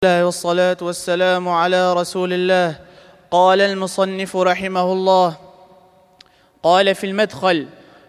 الله والصلاة والسلام على رسول الله. قال المصنف رحمه الله: قال في المدخل: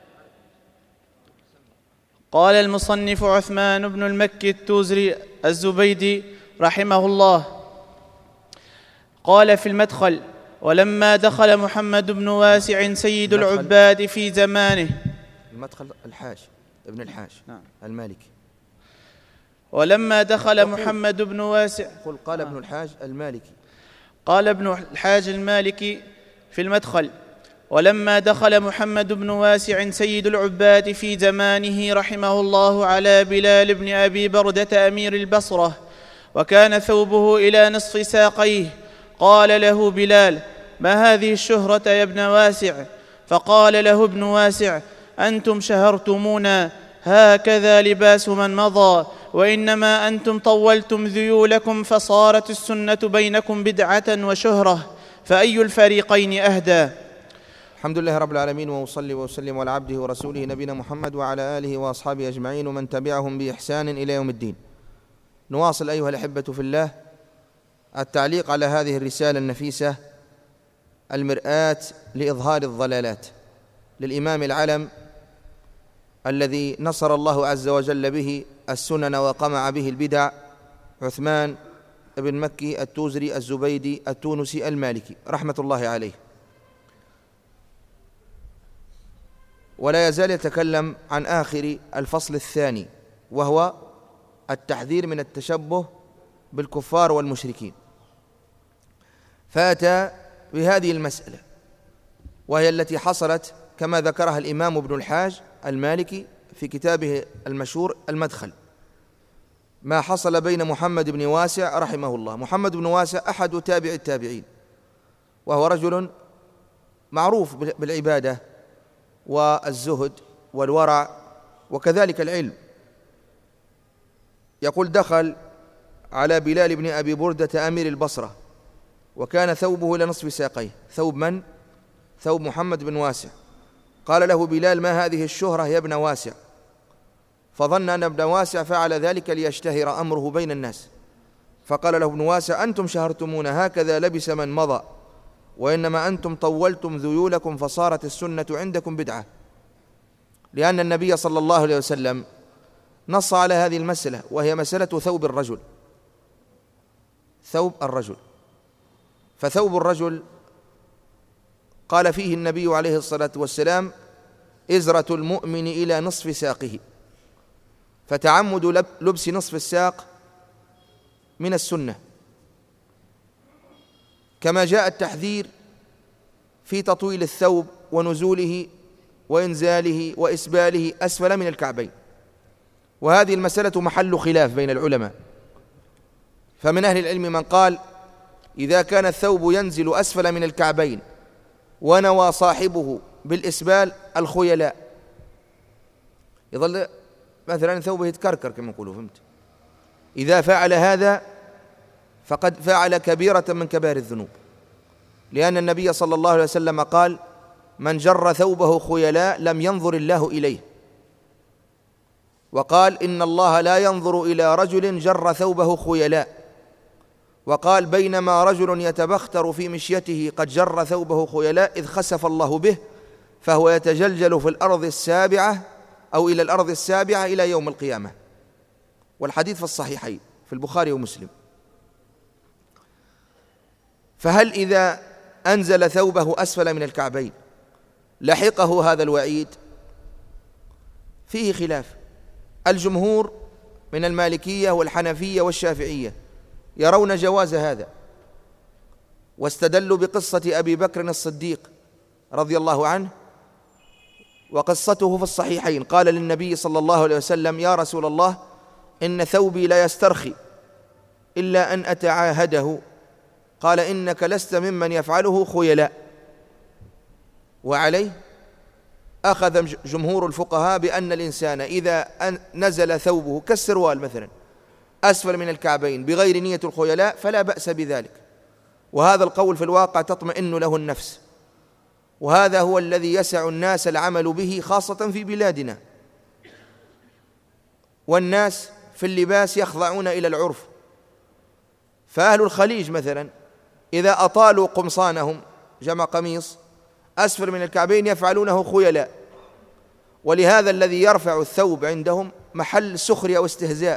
قال المصنف عثمان بن المكي التوزري الزبيدي رحمه الله، قال في المدخل: ولما دخل محمد بن واسع سيد العباد في زمانه. المدخل الحاج ابن الحاج المالكي. ولما دخل محمد بن واسع، قال ابن الحاج المالكي، قال ابن الحاج المالكي في المدخل: ولما دخل محمد بن واسع سيد العباد في زمانه رحمه الله على بلال بن أبي بردة أمير البصرة، وكان ثوبه إلى نصف ساقيه، قال له بلال: ما هذه الشهرة يا ابن واسع؟ فقال له ابن واسع: أنتم شهرتمونا، هكذا لباس من مضى، وإنما أنتم طولتم ذيولكم، فصارت السنة بينكم بدعة وشهرة، فأي الفريقين أهدى؟ الحمد لله رب العالمين، وأصلي وأسلم على عبده ورسوله نبينا محمد وعلى آله وأصحابه أجمعين ومن تبعهم بإحسان إلى يوم الدين. نواصل أيها الأحبة في الله التعليق على هذه الرسالة النفيسة المرآة لإظهار الضلالات للإمام العلم الذي نصر الله عز وجل به السنن وقمع به البدع، عثمان بن مكي التوزري الزبيدي التونسي المالكي رحمة الله عليه. ولا يزال يتكلم عن آخر الفصل الثاني، وهو التحذير من التشبه بالكفار والمشركين، فأتى بهذه المسألة، وهي التي حصلت كما ذكرها الإمام ابن الحاج المالكي في كتابه المشهور المدخل، ما حصل بين محمد بن واسع رحمه الله. محمد بن واسع أحد تابع التابعين، وهو رجل معروف بالعبادة والزهد والورع وكذلك العلم. يقول: دخل على بلال بن أبي بردة أمير البصرة، وكان ثوبه إلى نصف ساقيه. ثوب من؟ ثوب محمد بن واسع. قال له بلال: ما هذه الشهرة يا ابن واسع؟ فظن أن ابن واسع فعل ذلك ليشتهر أمره بين الناس، فقال له ابن واسع: أنتم شهرتمون، هكذا لبس من مضى، وإنما أنتم طولتم ذيولكم، فصارت السنة عندكم بدعة. لأن النبي صلى الله عليه وسلم نص على هذه المسألة، وهي مسألة ثوب الرجل. ثوب الرجل، فثوب الرجل قال فيه النبي عليه الصلاة والسلام: إزرة المؤمن إلى نصف ساقه، فتعمد لبس نصف الساق من السنة، كما جاء التحذير في تطويل الثوب ونزوله وإنزاله وإسباله أسفل من الكعبين. وهذه المسألة محل خلاف بين العلماء، فمن أهل العلم من قال: إذا كان الثوب ينزل أسفل من الكعبين ونوى صاحبه بالإسبال الخيلاء، يظل مثلا ثوبه يتكركر كما يقولوا، فهمت؟ إذا فعل هذا فقد فعل كبيرة من كبائر الذنوب، لأن النبي صلى الله عليه وسلم قال: من جر ثوبه خيلاء لم ينظر الله إليه. وقال: إن الله لا ينظر إلى رجل جر ثوبه خيلاء. وقال: بينما رجل يتبختر في مشيته قد جر ثوبه خيلاء إذ خسف الله به، فهو يتجلجل في الأرض السابعة أو إلى الأرض السابعة إلى يوم القيامة. والحديث في الصحيحين في البخاري ومسلم. فهل إذا أنزل ثوبه أسفل من الكعبين لحقه هذا الوعيد؟ فيه خلاف. الجمهور من المالكية والحنفية والشافعية يرون جواز هذا، واستدلوا بقصة أبي بكر الصديق رضي الله عنه، وقصته في الصحيحين. قال للنبي صلى الله عليه وسلم: يا رسول الله، إن ثوبي لا يسترخي إلا أن أتعاهده. قال: إنك لست ممن يفعله خيلاء. وعليه أخذ جمهور الفقهاء بأن الإنسان إذا نزل ثوبه كالسروال مثلا أسفل من الكعبين بغير نية الخيلاء فلا بأس بذلك، وهذا القول في الواقع تطمئن له النفس، وهذا هو الذي يسع الناس العمل به خاصة في بلادنا. والناس في اللباس يخضعون إلى العرف، فأهل الخليج مثلا إذا أطالوا قمصانهم جمع قميص أسفل من الكعبين يفعلونه خيلاء، ولهذا الذي يرفع الثوب عندهم محل سخرية واستهزاء،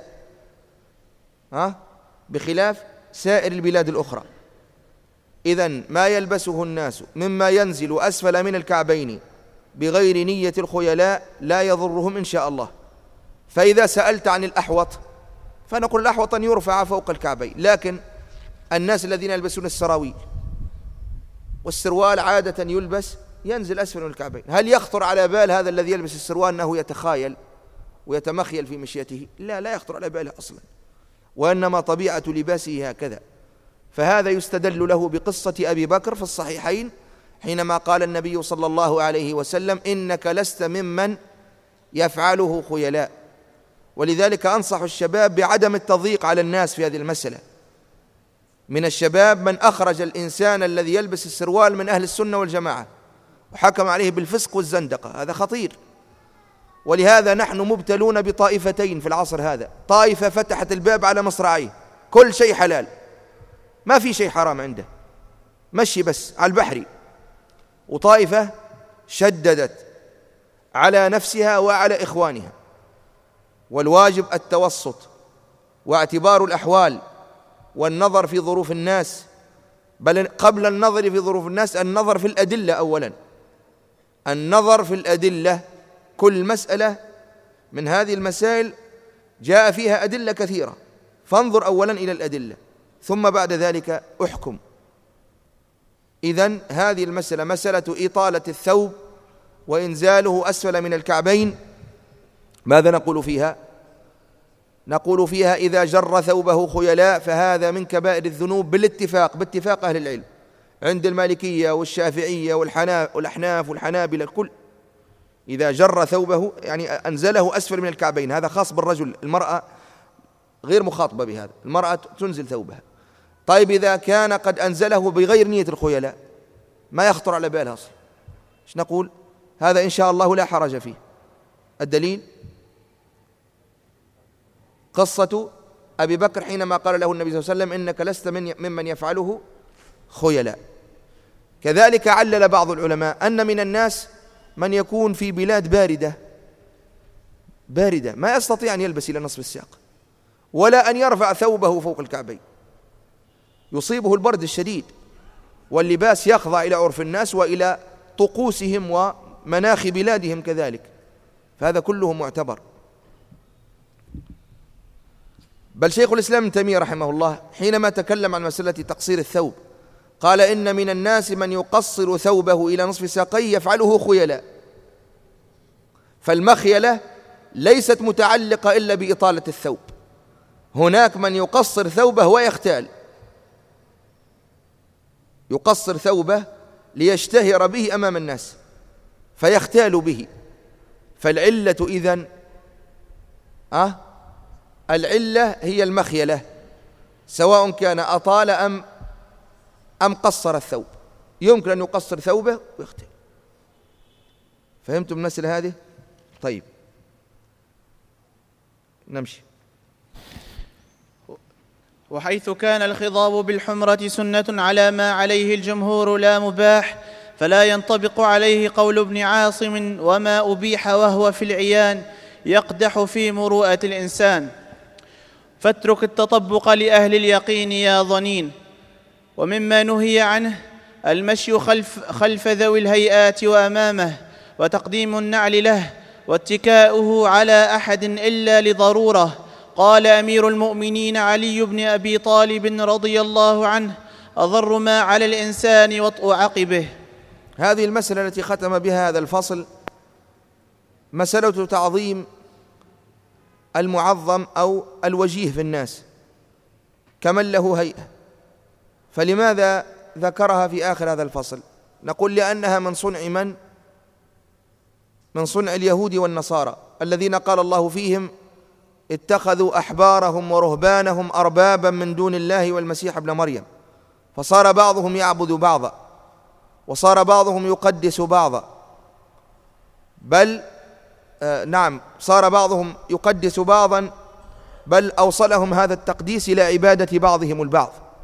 بخلاف سائر البلاد الأخرى. إذن ما يلبسه الناس مما ينزل أسفل من الكعبين بغير نية الخيلاء لا يضرهم إن شاء الله. فإذا سألت عن الأحوط فنقول الأحوط أن يرفع فوق الكعبين، لكن الناس الذين يلبسون السراويل والسروال عادة يلبس ينزل أسفل من الكعبين، هل يخطر على بال هذا الذي يلبس السروال أنه يتخايل ويتمخيل في مشيته؟ لا يخطر على باله أصلا، وإنما طبيعة لباسه هكذا. فهذا يستدل له بقصة أبي بكر في الصحيحين حينما قال النبي صلى الله عليه وسلم: إنك لست ممن يفعله خيلاء. ولذلك أنصح الشباب بعدم التضييق على الناس في هذه المسألة. من الشباب من أخرج الإنسان الذي يلبس السروال من أهل السنة والجماعة وحكم عليه بالفسق والزندقة، هذا خطير. ولهذا نحن مبتلون بطائفتين في العصر هذا: طائفة فتحت الباب على مصراعيه، كل شيء حلال، ما في شيء حرام عنده، مشي بس على البحري. وطائفة شددت على نفسها وعلى إخوانها، والواجب التوسط واعتبار الأحوال والنظر في ظروف الناس، بل قبل النظر في ظروف الناس النظر في الأدلة أولا، النظر في الأدلة. كل مسألة من هذه المسائل جاء فيها أدلة كثيرة، فانظر أولا إلى الأدلة ثم بعد ذلك أحكم. إذن هذه المسألة مسألة إطالة الثوب وإنزاله أسفل من الكعبين، ماذا نقول فيها؟ نقول فيها إذا جر ثوبه خيلاء فهذا من كبائر الذنوب باتفاق أهل العلم عند المالكية والشافعية والأحناف والحنابلة الكل. إذا جر ثوبه يعني أنزله أسفل من الكعبين، هذا خاص بالرجل، المرأة غير مخاطبة بهذا، المرأة تنزل ثوبها. طيب إذا كان قد أنزله بغير نية الخيلاء ما يخطر على بالها أصلا، إيش نقول؟ هذا إن شاء الله لا حرج فيه. الدليل قصة أبي بكر حينما قال له النبي صلى الله عليه وسلم: إنك لست ممن يفعله خيلاء. كذلك علل بعض العلماء أن من الناس من يكون في بلاد باردة ما يستطيع أن يلبس إلى نصف الساق ولا أن يرفع ثوبه فوق الكعبين، يصيبه البرد الشديد، واللباس يخضع إلى عرف الناس وإلى طقوسهم ومناخ بلادهم كذلك، فهذا كله معتبر. بل شيخ الإسلام ابن تيمية رحمه الله حينما تكلم عن مسألة تقصير الثوب قال: إن من الناس من يقصر ثوبه إلى نصف ساقيه يفعله خيلاء. فالمخيلة ليست متعلقة إلا بإطالة الثوب، هناك من يقصر ثوبه ويختال، يقصر ثوبه ليشتهر به أمام الناس فيختال به. فالعلة إذن العلة هي المخيلة، سواء كان أطال أم قصر الثوب، يمكن أن يقصر ثوبه ويختال. فهمتم المسألة هذه؟ طيب نمشي. وحيث كان الخضاب بالحمرة سنة على ما عليه الجمهور لا مباح، فلا ينطبق عليه قول ابن عاصم: وما أبيح وهو في العيان يقدح في مروءة الإنسان. فاترك التطبق لأهل اليقين يا ظنين. ومما نهي عنه المشي خلف ذوي الهيئات وأمامه، وتقديم النعل له، واتكاؤه على أحد إلا لضرورة. قال أمير المؤمنين علي بن أبي طالب رضي الله عنه: أضر ما على الإنسان وطء عقبه. هذه المسألة التي ختم بها هذا الفصل مسألة تعظيم المعظم أو الوجيه في الناس كمن له هيئة. فلماذا ذكرها في آخر هذا الفصل؟ نقول لأنها من صنع اليهود والنصارى الذين قال الله فيهم: اتخذوا أحبارهم ورهبانهم أربابا من دون الله والمسيح ابن مريم. فصار بعضهم يعبد بعضا وصار بعضهم يقدس بعضا، بل صار بعضهم يقدس بعضا، بل أوصلهم هذا التقديس إلى عبادة بعضهم البعض.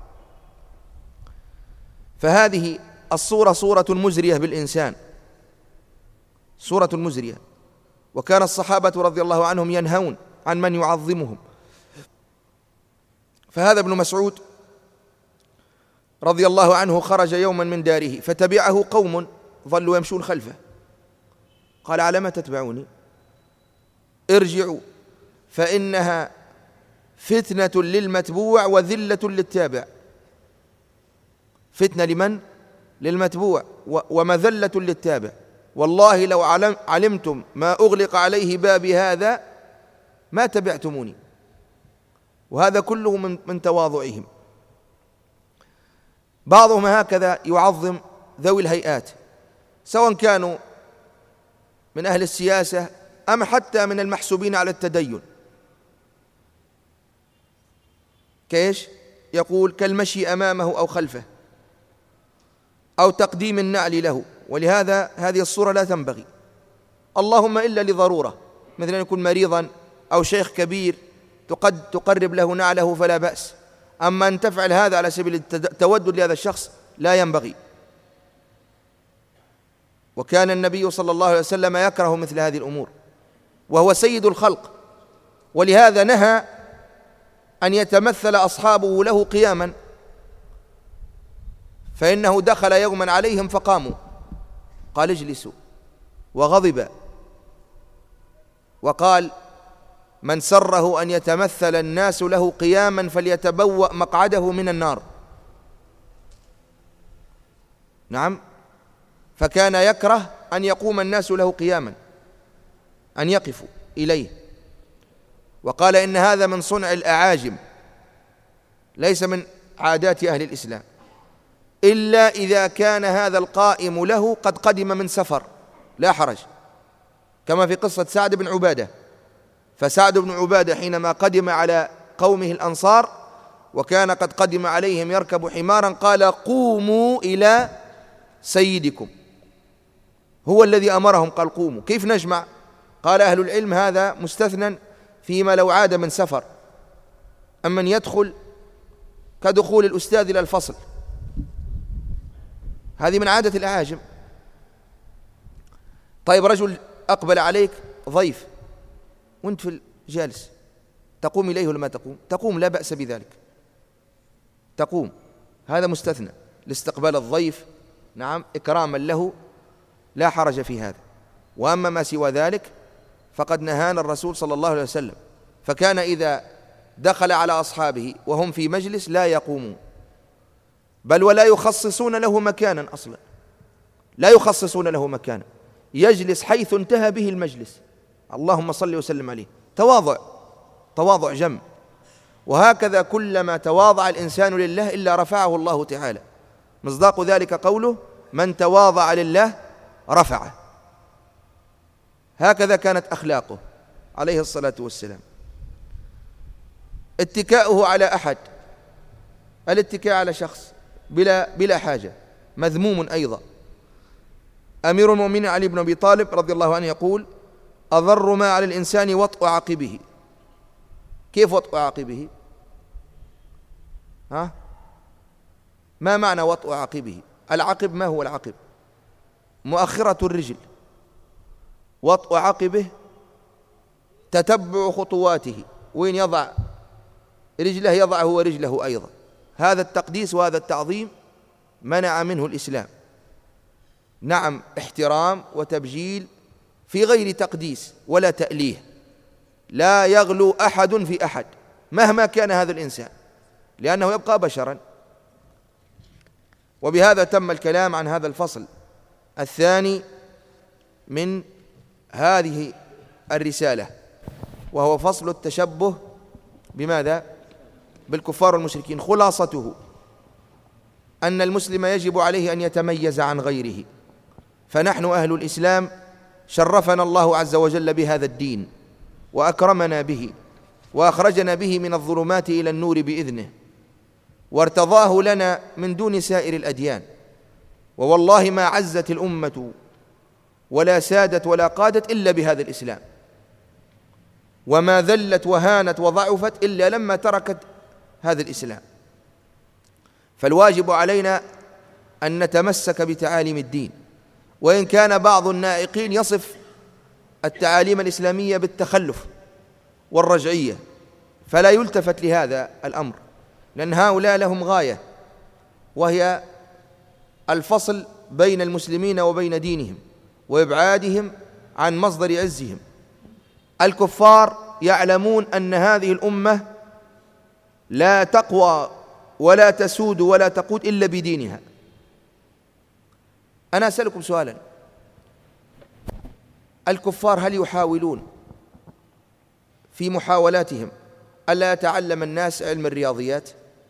فهذه الصورة صورة مزرية بالإنسان، صورة مزرية. وكان الصحابة رضي الله عنهم ينهون عن من يعظمهم. فهذا ابن مسعود رضي الله عنه خرج يوما من داره فتبعه قوم ظلوا يمشون خلفه، قال: على ما تتبعوني؟ ارجعوا فإنها فتنة للمتبوع وذلة للتابع. فتنة لمن؟ للمتبوع، ومذلة للتابع. والله لو علمتم ما أغلق عليه بابي هذا ما تبعتموني. وهذا كله من تواضعهم. بعضهم هكذا يعظم ذوي الهيئات، سواء كانوا من أهل السياسة أم حتى من المحسوبين على التدين. كيش؟ يقول: كالمشي أمامه أو خلفه، أو تقديم النعل له. ولهذا هذه الصورة لا تنبغي، اللهم إلا لضرورة، مثل أن يكون مريضا أو شيخ كبير تقرب له نعله فلا بأس. أما أن تفعل هذا على سبيل التودد لهذا الشخص لا ينبغي. وكان النبي صلى الله عليه وسلم يكره مثل هذه الأمور، وهو سيد الخلق، ولهذا نهى أن يتمثل أصحابه له قياما، فإنه دخل يوما عليهم فقاموا، قال: اجلسوا، وغضب وقال: من سره أن يتمثل الناس له قياما فليتبوأ مقعده من النار. نعم، فكان يكره أن يقوم الناس له قياما، أن يقفوا إليه. وقال: إن هذا من صنع الأعاجم، ليس من عادات أهل الإسلام، إلا إذا كان هذا القائم له قد قدم من سفر لا حرج، كما في قصة سعد بن عبادة. فسعد بن عبادة حينما قدم على قومه الأنصار وكان قد قدم عليهم يركب حمارا، قال: قوموا إلى سيدكم. هو الذي أمرهم، قال: قوموا. كيف نجمع؟ قال أهل العلم: هذا مستثنى فيما لو عاد من سفر، أما من يدخل كدخول الأستاذ إلى الفصل، هذه من عادة الأعاجم. طيب، رجل أقبل عليك ضيف وانت في جالس، تقوم إليه ولا ما تقوم؟ تقوم، لا بأس بذلك، تقوم، هذا مستثنى لاستقبال الضيف، نعم، إكراما له، لا حرج في هذا. وأما ما سوى ذلك فقد نهانا الرسول صلى الله عليه وسلم، فكان إذا دخل على أصحابه وهم في مجلس لا يقومون، بل ولا يخصصون له مكانا أصلا، لا يخصصون له مكانا، يجلس حيث انتهى به المجلس. اللهم صل وسلم عليه. تواضع، تواضع جم. وهكذا كلما تواضع الإنسان لله إلا رفعه الله تعالى. مصداق ذلك قوله: من تواضع لله رفعه. هكذا كانت أخلاقه عليه الصلاة والسلام. اتكاؤه على أحد، الاتكاء على شخص بلا حاجة مذموم أيضا. أمير المؤمنين علي بن أبي طالب رضي الله عنه يقول: أضر ما على الإنسان وطء عقبه. كيف وطء عقبه؟ ما معنى وطء عقبه؟ العقب ما هو العقب؟ مؤخرة الرجل. وطء عقبه تتبع خطواته، وين يضع رجله يضع هو رجله أيضا. هذا التقديس وهذا التعظيم منع منه الإسلام. نعم، احترام وتبجيل في غير تقديس ولا تأليه، لا يغلو أحد في أحد مهما كان هذا الإنسان، لأنه يبقى بشرا. وبهذا تم الكلام عن هذا الفصل الثاني من هذه الرسالة، وهو فصل التشبه بماذا؟ بالكفار والمشركين. خلاصته أن المسلم يجب عليه أن يتميز عن غيره، فنحن أهل الإسلام شرفنا الله عز وجل بهذا الدين وأكرمنا به وأخرجنا به من الظلمات إلى النور بإذنه، وارتضاه لنا من دون سائر الأديان. ووالله ما عزت الأمة ولا سادت ولا قادت إلا بهذا الإسلام، وما ذلت وهانت وضعفت إلا لما تركت هذا الإسلام. فالواجب علينا أن نتمسك بتعاليم الدين، وإن كان بعض النائقين يصف التعاليم الإسلامية بالتخلف والرجعية، فلا يلتفت لهذا الأمر، لأن هؤلاء لهم غاية، وهي الفصل بين المسلمين وبين دينهم وإبعادهم عن مصدر عزهم. الكفار يعلمون أن هذه الأمة لا تقوى ولا تسود ولا تقود إلا بدينها. أنا أسألكم سؤالا: الكفار هل يحاولون في محاولاتهم ألا يتعلم الناس علم الرياضيات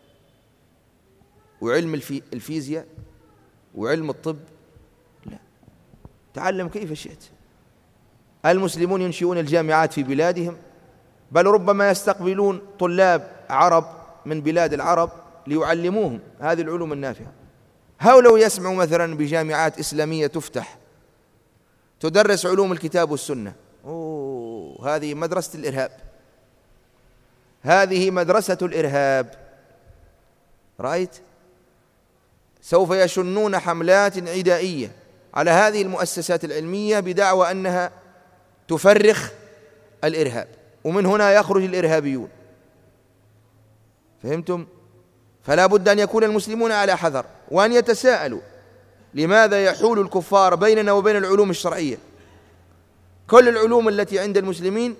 وعلم الفيزياء وعلم الطب؟ لا، تعلم كيف شئت. المسلمون ينشئون الجامعات في بلادهم، بل ربما يستقبلون طلاب عرب من بلاد العرب ليعلموهم هذه العلوم النافعة. هؤلاء يسمعوا مثلا بجامعات إسلامية تفتح تدرس علوم الكتاب والسنة، هذه مدرسة الإرهاب، هذه مدرسة الإرهاب. رأيت؟ سوف يشنون حملات عدائية على هذه المؤسسات العلمية بدعوى أنها تفرخ الإرهاب، ومن هنا يخرج الإرهابيون. فهمتم؟ فلا بد أن يكون المسلمون على حذر، وأن يتساءلوا لماذا يحول الكفار بيننا وبين العلوم الشرعية. كل العلوم التي عند المسلمين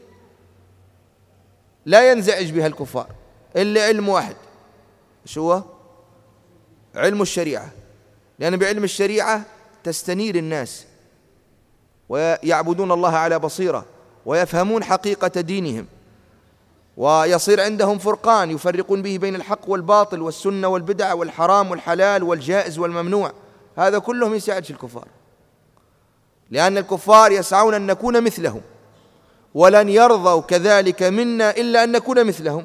لا ينزعج بها الكفار إلا علم واحد، شو هو؟ علم الشريعة، لأن بعلم الشريعة تستنير الناس ويعبدون الله على بصيرة ويفهمون حقيقة دينهم، ويصير عندهم فرقان يفرقون به بين الحق والباطل والسنة والبدع والحرام والحلال والجائز والممنوع. هذا كله ما يساعدش الكفار، لأن الكفار يسعون أن نكون مثلهم، ولن يرضوا كذلك منا إلا أن نكون مثلهم.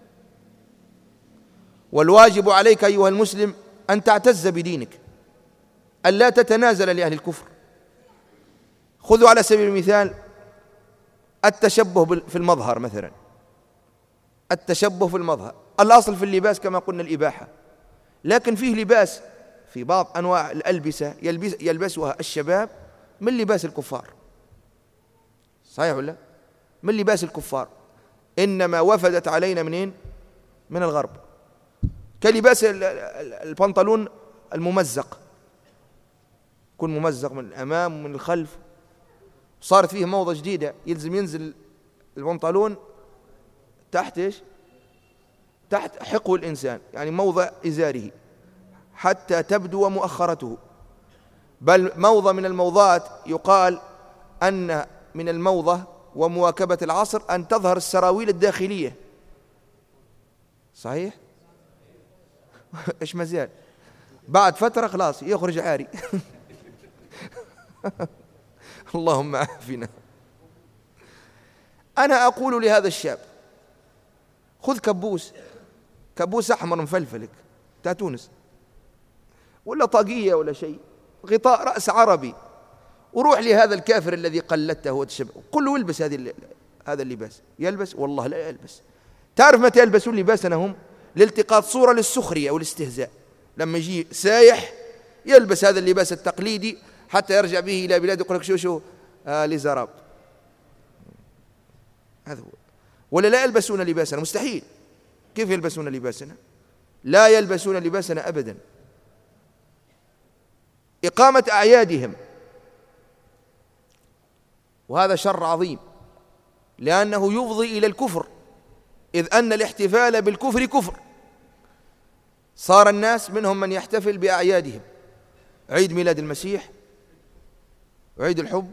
والواجب عليك أيها المسلم أن تعتز بدينك، أن لا تتنازل لأهل الكفر. خذوا على سبيل المثال التشبه في المظهر مثلا، التشبه في المظهر، الأصل في اللباس كما قلنا الإباحة، لكن فيه لباس في بعض أنواع الألبسة يلبسها الشباب من لباس الكفار، صحيح ولا؟ من لباس الكفار، إنما وفدت علينا منين؟ من الغرب، كلباس البنطلون الممزق، يكون ممزق من الأمام ومن الخلف. صارت فيه موضة جديدة، ينزل البنطلون تحت إيش؟ تحت حقو الإنسان، يعني موضع إزاره حتى تبدو مؤخرته. بل موضة من الموضات يقال أن من الموضة ومواكبة العصر أن تظهر السراويل الداخلية، صحيح؟ إيش مازال بعد فترة خلاص يخرج عاري. اللهم عافنا. أنا أقول لهذا الشاب: خذ كبوس أحمر مفلفلك بتاع تونس، ولا طاقية ولا شيء، غطاء رأس عربي، وروح لهذا الكافر الذي قلدته وتشبه، قل له البس هذا اللباس. يلبس؟ والله لا يلبس. تعرف متى يلبسون لباسنا هم؟ لالتقاط صورة للسخرية والاستهزاء. لما يجي سايح يلبس هذا اللباس التقليدي حتى يرجع به إلى بلاده يقول لك شو لزراب. هذا هو. ولا لا يلبسون لباسنا؟ مستحيل. كيف يلبسون لباسنا؟ لا يلبسون لباسنا أبدا. إقامة أعيادهم، وهذا شر عظيم، لأنه يفضي إلى الكفر، إذ أن الاحتفال بالكفر كفر. صار الناس منهم من يحتفل بأعيادهم، عيد ميلاد المسيح، عيد الحب،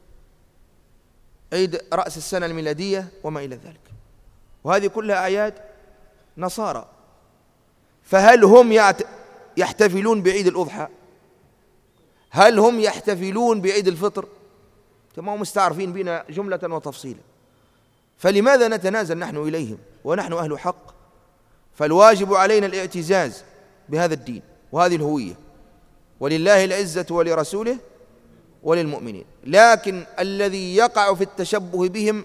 عيد رأس السنة الميلادية وما إلى ذلك، وهذه كلها أعياد نصارى. فهل هم يحتفلون بعيد الأضحى؟ هل هم يحتفلون بعيد الفطر؟ كما هم مستعرفين بنا جملة وتفصيلا. فلماذا نتنازل نحن إليهم ونحن أهل حق؟ فالواجب علينا الاعتزاز بهذا الدين وهذه الهوية، ولله العزة ولرسوله وللمؤمنين. لكن الذي يقع في التشبه بهم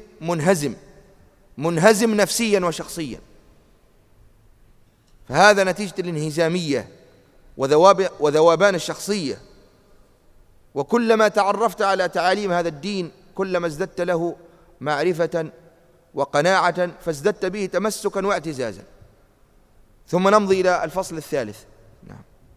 منهزم نفسيا وشخصيا، فهذا نتيجة الانهزامية وذوبان الشخصية. وكلما تعرفت على تعاليم هذا الدين كلما ازددت له معرفة وقناعة، فازددت به تمسكا واعتزازا. ثم نمضي إلى الفصل الثالث. نعم.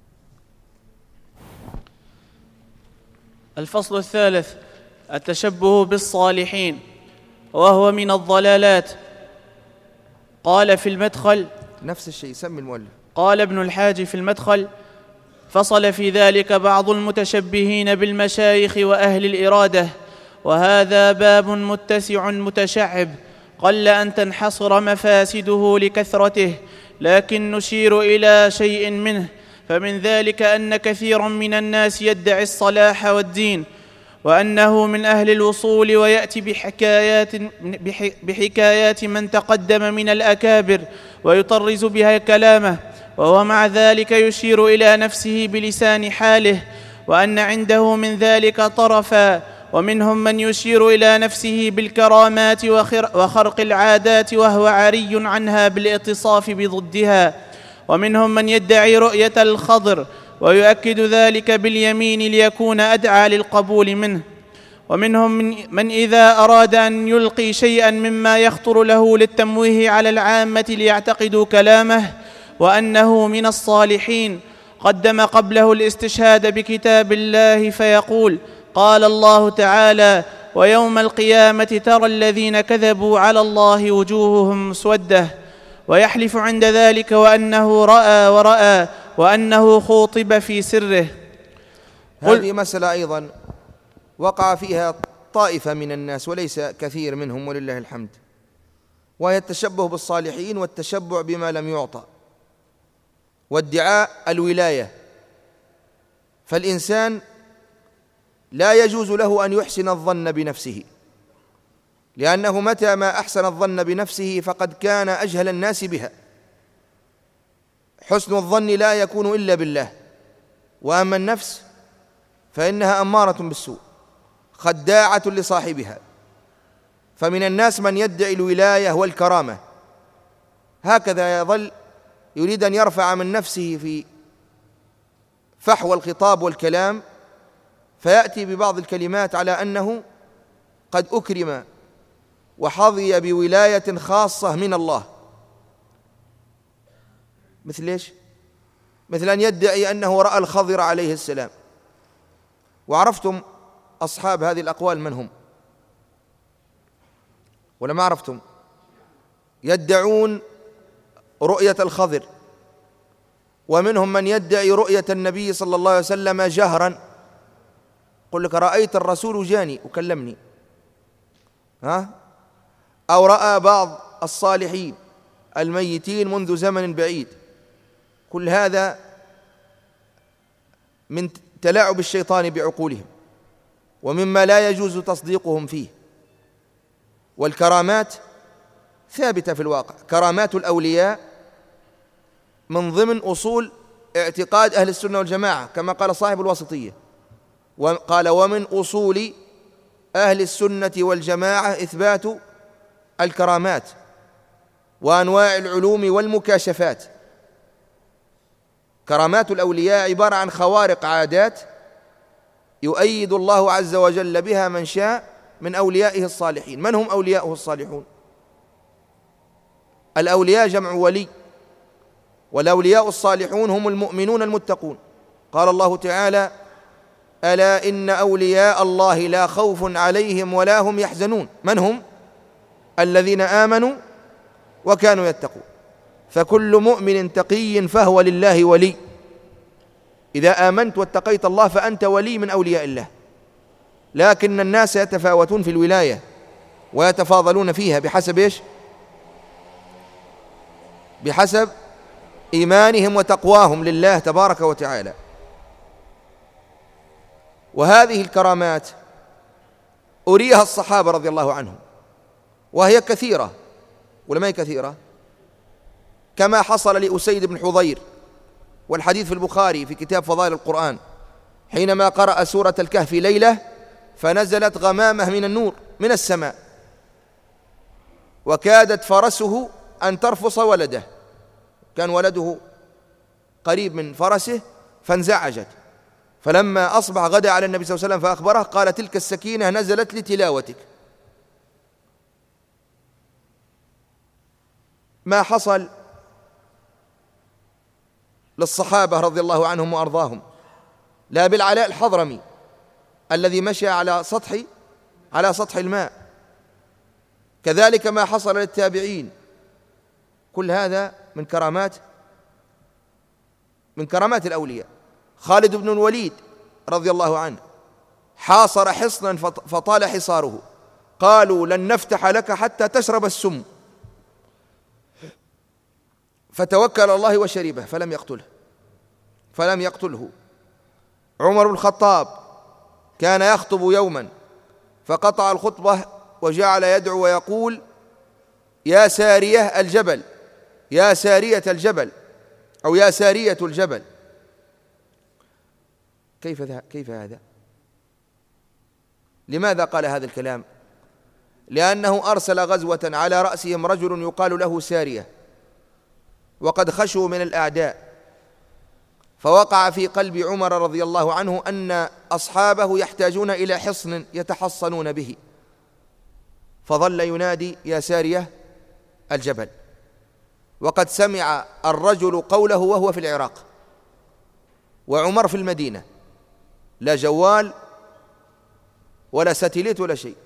الفصل الثالث: التشبه بالصالحين، وهو من الضلالات. قال في المدخل، نفس الشيء سمي المؤلف. قال ابن الحاج في المدخل: فصل في ذلك بعض المتشبهين بالمشايخ وأهل الإرادة، وهذا باب متسع متشعب قل أن تنحصر مفاسده لكثرته، لكن نشير إلى شيء منه. فمن ذلك أن كثيرا من الناس يدعي الصلاح والدين وأنه من أهل الوصول، ويأتي بحكايات من تقدم من الأكابر ويطرز بها كلامه، وهو مع ذلك يشير إلى نفسه بلسان حاله وأن عنده من ذلك طرفا. ومنهم من يشير إلى نفسه بالكرامات وخرق العادات وهو عري عنها بالاتصاف بضدها. ومنهم من يدعي رؤية الخضر ويؤكد ذلك باليمين ليكون أدعى للقبول منه. ومنهم من إذا أراد أن يلقي شيئا مما يخطر له للتمويه على العامة ليعتقدوا كلامه وأنه من الصالحين قدم قبله الاستشهاد بكتاب الله فيقول: قال الله تعالى: ويوم القيامة ترى الذين كذبوا على الله وجوههم مسودة، ويحلف عند ذلك وأنه رأى ورأى وأنه خوطب في سره. هذه مسألة أيضا وقع فيها طائفة من الناس وليس كثير منهم ولله الحمد، وهي التشبه بالصالحين والتشبع بما لم يعطى وادعاء الولاية. فالإنسان لا يجوز له أن يحسن الظن بنفسه، لأنه متى ما أحسن الظن بنفسه فقد كان أجهل الناس بها. حسن الظن لا يكون إلا بالله، وأما النفس فإنها أمارة بالسوء خداعة لصاحبها. فمن الناس من يدعي الولاية والكرامة، هكذا يظل يريد أن يرفع من نفسه في فحوى الخطاب والكلام، فيأتي ببعض الكلمات على أنه قد أكرم وحظي بولاية خاصة من الله. مثل إيش؟ مثل أن يدعي أنه رأى الخضر عليه السلام. وعرفتم أصحاب هذه الأقوال من هم ولا ما عرفتم؟ يدعون رؤية الخضر، ومنهم من يدعي رؤية النبي صلى الله عليه وسلم جهرا، قل لك رأيت الرسول جاني وكلمني، أو رأى بعض الصالحين الميتين منذ زمن بعيد. كل هذا من تلاعب الشيطان بعقولهم ومما لا يجوز تصديقهم فيه. والكرامات ثابتة في الواقع، كرامات الأولياء من ضمن أصول اعتقاد أهل السنة والجماعة، كما قال صاحب الواسطية، وقال: ومن أصول أهل السنة والجماعة إثبات الكرامات وأنواع العلوم والمكاشفات. كرامات الأولياء عبارة عن خوارق عادات يؤيد الله عز وجل بها من شاء من أوليائه الصالحين. من هم أولياؤه الصالحون؟ الأولياء جمع ولي، والأولياء الصالحون هم المؤمنون المتقون. قال الله تعالى: ألا إن أولياء الله لا خوف عليهم ولا هم يحزنون. من هم؟ الذين آمنوا وكانوا يتقون. فكل مؤمن تقي فهو لله ولي. إذا آمنت واتقيت الله فأنت ولي من أولياء الله. لكن الناس يتفاوتون في الولاية ويتفاضلون فيها بحسب إيش؟ بحسب إيمانهم وتقواهم لله تبارك وتعالى. وهذه الكرامات أريها الصحابة رضي الله عنهم، وهي كثيرة ولا ما هي كثيرة؟ كما حصل لأسيد بن حضير، والحديث في البخاري في كتاب فضائل القرآن، حينما قرأ سورة الكهف ليلة فنزلت غمامة من النور من السماء، وكادت فرسه أن ترفص ولده، كان ولده قريب من فرسه فانزعجت، فلما أصبح غدا على النبي صلى الله عليه وسلم فأخبره قال: تلك السكينة نزلت لتلاوتك. ما حصل للصحابة رضي الله عنهم وأرضاهم لا بالعلاء الحضرمي الذي مشى على سطح الماء، كذلك ما حصل للتابعين. كل هذا من كرامات الأولياء. خالد بن الوليد رضي الله عنه حاصر حصنا فطال حصاره، قالوا: لن نفتح لك حتى تشرب السم، فتوكل على الله وشربه فلم يقتله. عمر بن الخطاب كان يخطب يوما فقطع الخطبة وجعل يدعو ويقول: يا سارية الجبل، يا سارية الجبل، أو يا سارية الجبل. كيف هذا؟ لماذا قال هذا الكلام؟ لأنه أرسل غزوة على رأسهم رجل يقال له سارية، وقد خشوا من الأعداء، فوقع في قلب عمر رضي الله عنه أن أصحابه يحتاجون إلى حصن يتحصنون به، فظل ينادي: يا سارية الجبل. وقد سمع الرجل قوله وهو في العراق وعمر في المدينة، لا جوال ولا ساتليت ولا شيء،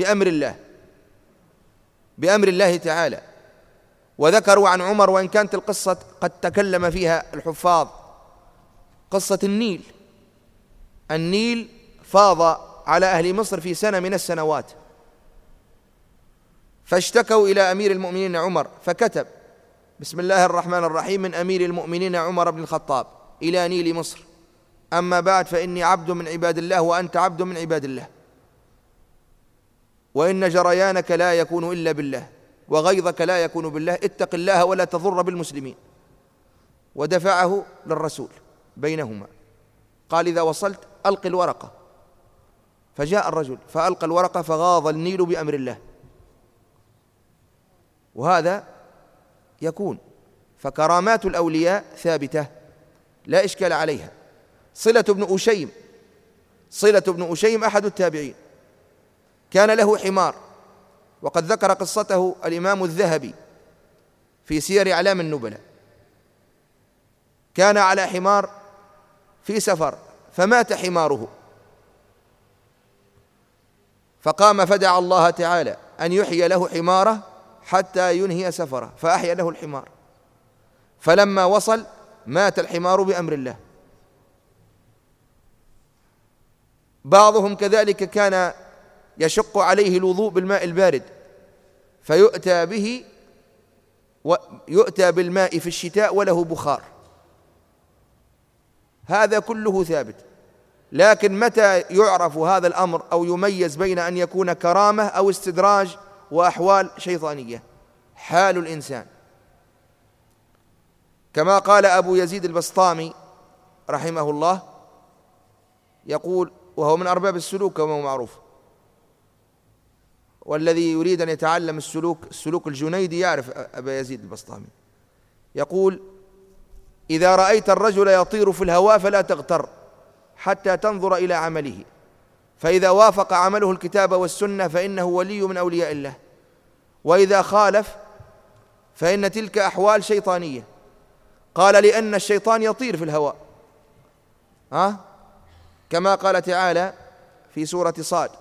بأمر الله تعالى. وذكروا عن عمر، وإن كانت القصة قد تكلم فيها الحفاظ، قصة النيل فاض على أهل مصر في سنة من السنوات، فاشتكوا إلى أمير المؤمنين عمر، فكتب: بسم الله الرحمن الرحيم، من أمير المؤمنين عمر بن الخطاب إلى نيل مصر، أما بعد، فإني عبد من عباد الله وأنت عبد من عباد الله، وإن جريانك لا يكون إلا بالله، وغيظك لا يكون بالله، اتق الله ولا تضر بالمسلمين. ودفعه للرسول بينهما، قال: إذا وصلت ألق الورقة. فجاء الرجل فألقى الورقة فغاض النيل بأمر الله. وهذا يكون. فكرامات الأولياء ثابتة لا إشكال عليها. صلة بن أشيم أحد التابعين، كان له حمار، وقد ذكر قصته الإمام الذهبي في سير أعلام النبلاء. كان على حمار في سفر فمات حماره، فقام فدعا الله تعالى أن يحيي له حماره حتى ينهي سفره، فأحيا له الحمار، فلما وصل مات الحمار بأمر الله. بعضهم كذلك كان يشق عليه الوضوء بالماء البارد، يؤتى بالماء في الشتاء وله بخار. هذا كله ثابت. لكن متى يعرف هذا الأمر أو يميز بين أن يكون كرامة أو استدراج وأحوال شيطانية؟ حال الإنسان، كما قال أبو يزيد البسطامي رحمه الله، يقول، وهو من أرباب السلوك كما هو معروف، والذي يريد أن يتعلم السلوك الجنيدي يعرف أبا يزيد البسطامي، يقول: إذا رأيت الرجل يطير في الهواء فلا تغتر حتى تنظر إلى عمله، فإذا وافق عمله الكتاب والسنة فإنه ولي من أولياء الله، وإذا خالف فإن تلك أحوال شيطانية. قال: لأن الشيطان يطير في الهواء، كما قال تعالى في سورة صاد: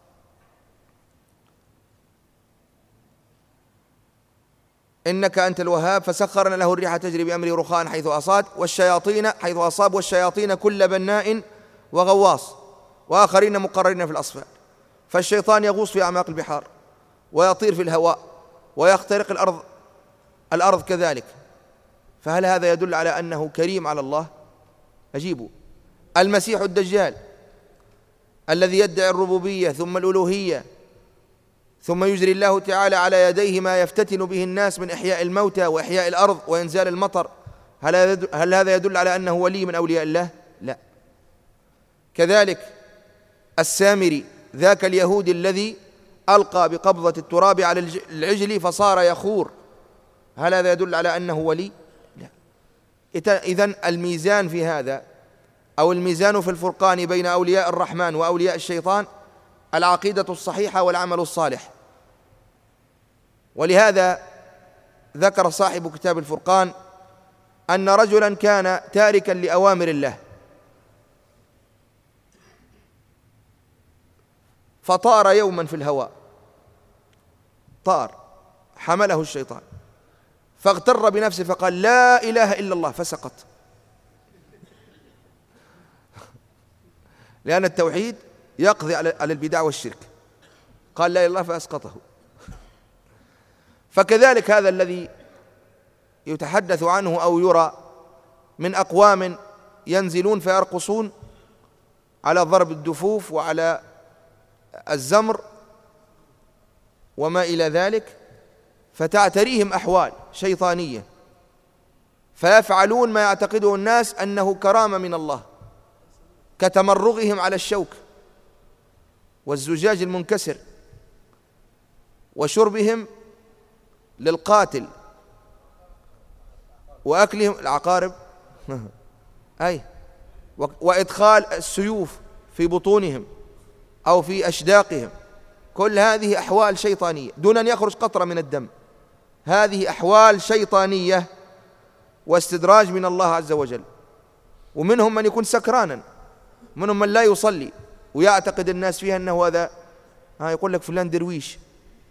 إنك أنت الوهاب فسخرنا له الريح تجري بأمره رخاء حيث أصاب والشياطين كل بناء وغواص وآخرين مقررين في الأصفاد. فالشيطان يغوص في أعماق البحار ويطير في الهواء ويخترق الأرض كذلك. فهل هذا يدل على أنه كريم على الله؟ أجيبوا. المسيح الدجال الذي يدعي الربوبية ثم الألوهية، ثم يجري الله تعالى على يديه ما يفتتن به الناس من إحياء الموتى وإحياء الأرض وإنزال المطر، هل هذا يدل على أنه ولي من أولياء الله؟ لا. كذلك السامري ذاك اليهودي الذي ألقى بقبضة التراب على العجل فصار يخور، هل هذا يدل على أنه ولي؟ لا. إذن الميزان في هذا أو الميزان في الفرقان بين أولياء الرحمن وأولياء الشيطان العقيدة الصحيحة والعمل الصالح. ولهذا ذكر صاحب كتاب الفرقان أن رجلا كان تاركا لأوامر الله فطار يوما في الهواء، طار حمله الشيطان فاغتر بنفسه فقال لا إله إلا الله فسقط، لأن التوحيد يقضي على البدع والشرك، قال لا إله إلا الله فأسقطه. فكذلك هذا الذي يتحدث عنه أو يرى من أقوام ينزلون فيرقصون على ضرب الدفوف وعلى الزمر وما إلى ذلك، فتعتريهم أحوال شيطانية فيفعلون ما يعتقده الناس أنه كرامة من الله، كتمرغهم على الشوك والزجاج المنكسر وشربهم للقاتل وأكلهم العقارب أي وإدخال السيوف في بطونهم أو في أشداقهم، كل هذه أحوال شيطانية دون أن يخرج قطرة من الدم، هذه أحوال شيطانية واستدراج من الله عز وجل. ومنهم من يكون سكرانا، منهم من لا يصلي ويعتقد الناس فيها أنه هذا يقول لك فلان درويش،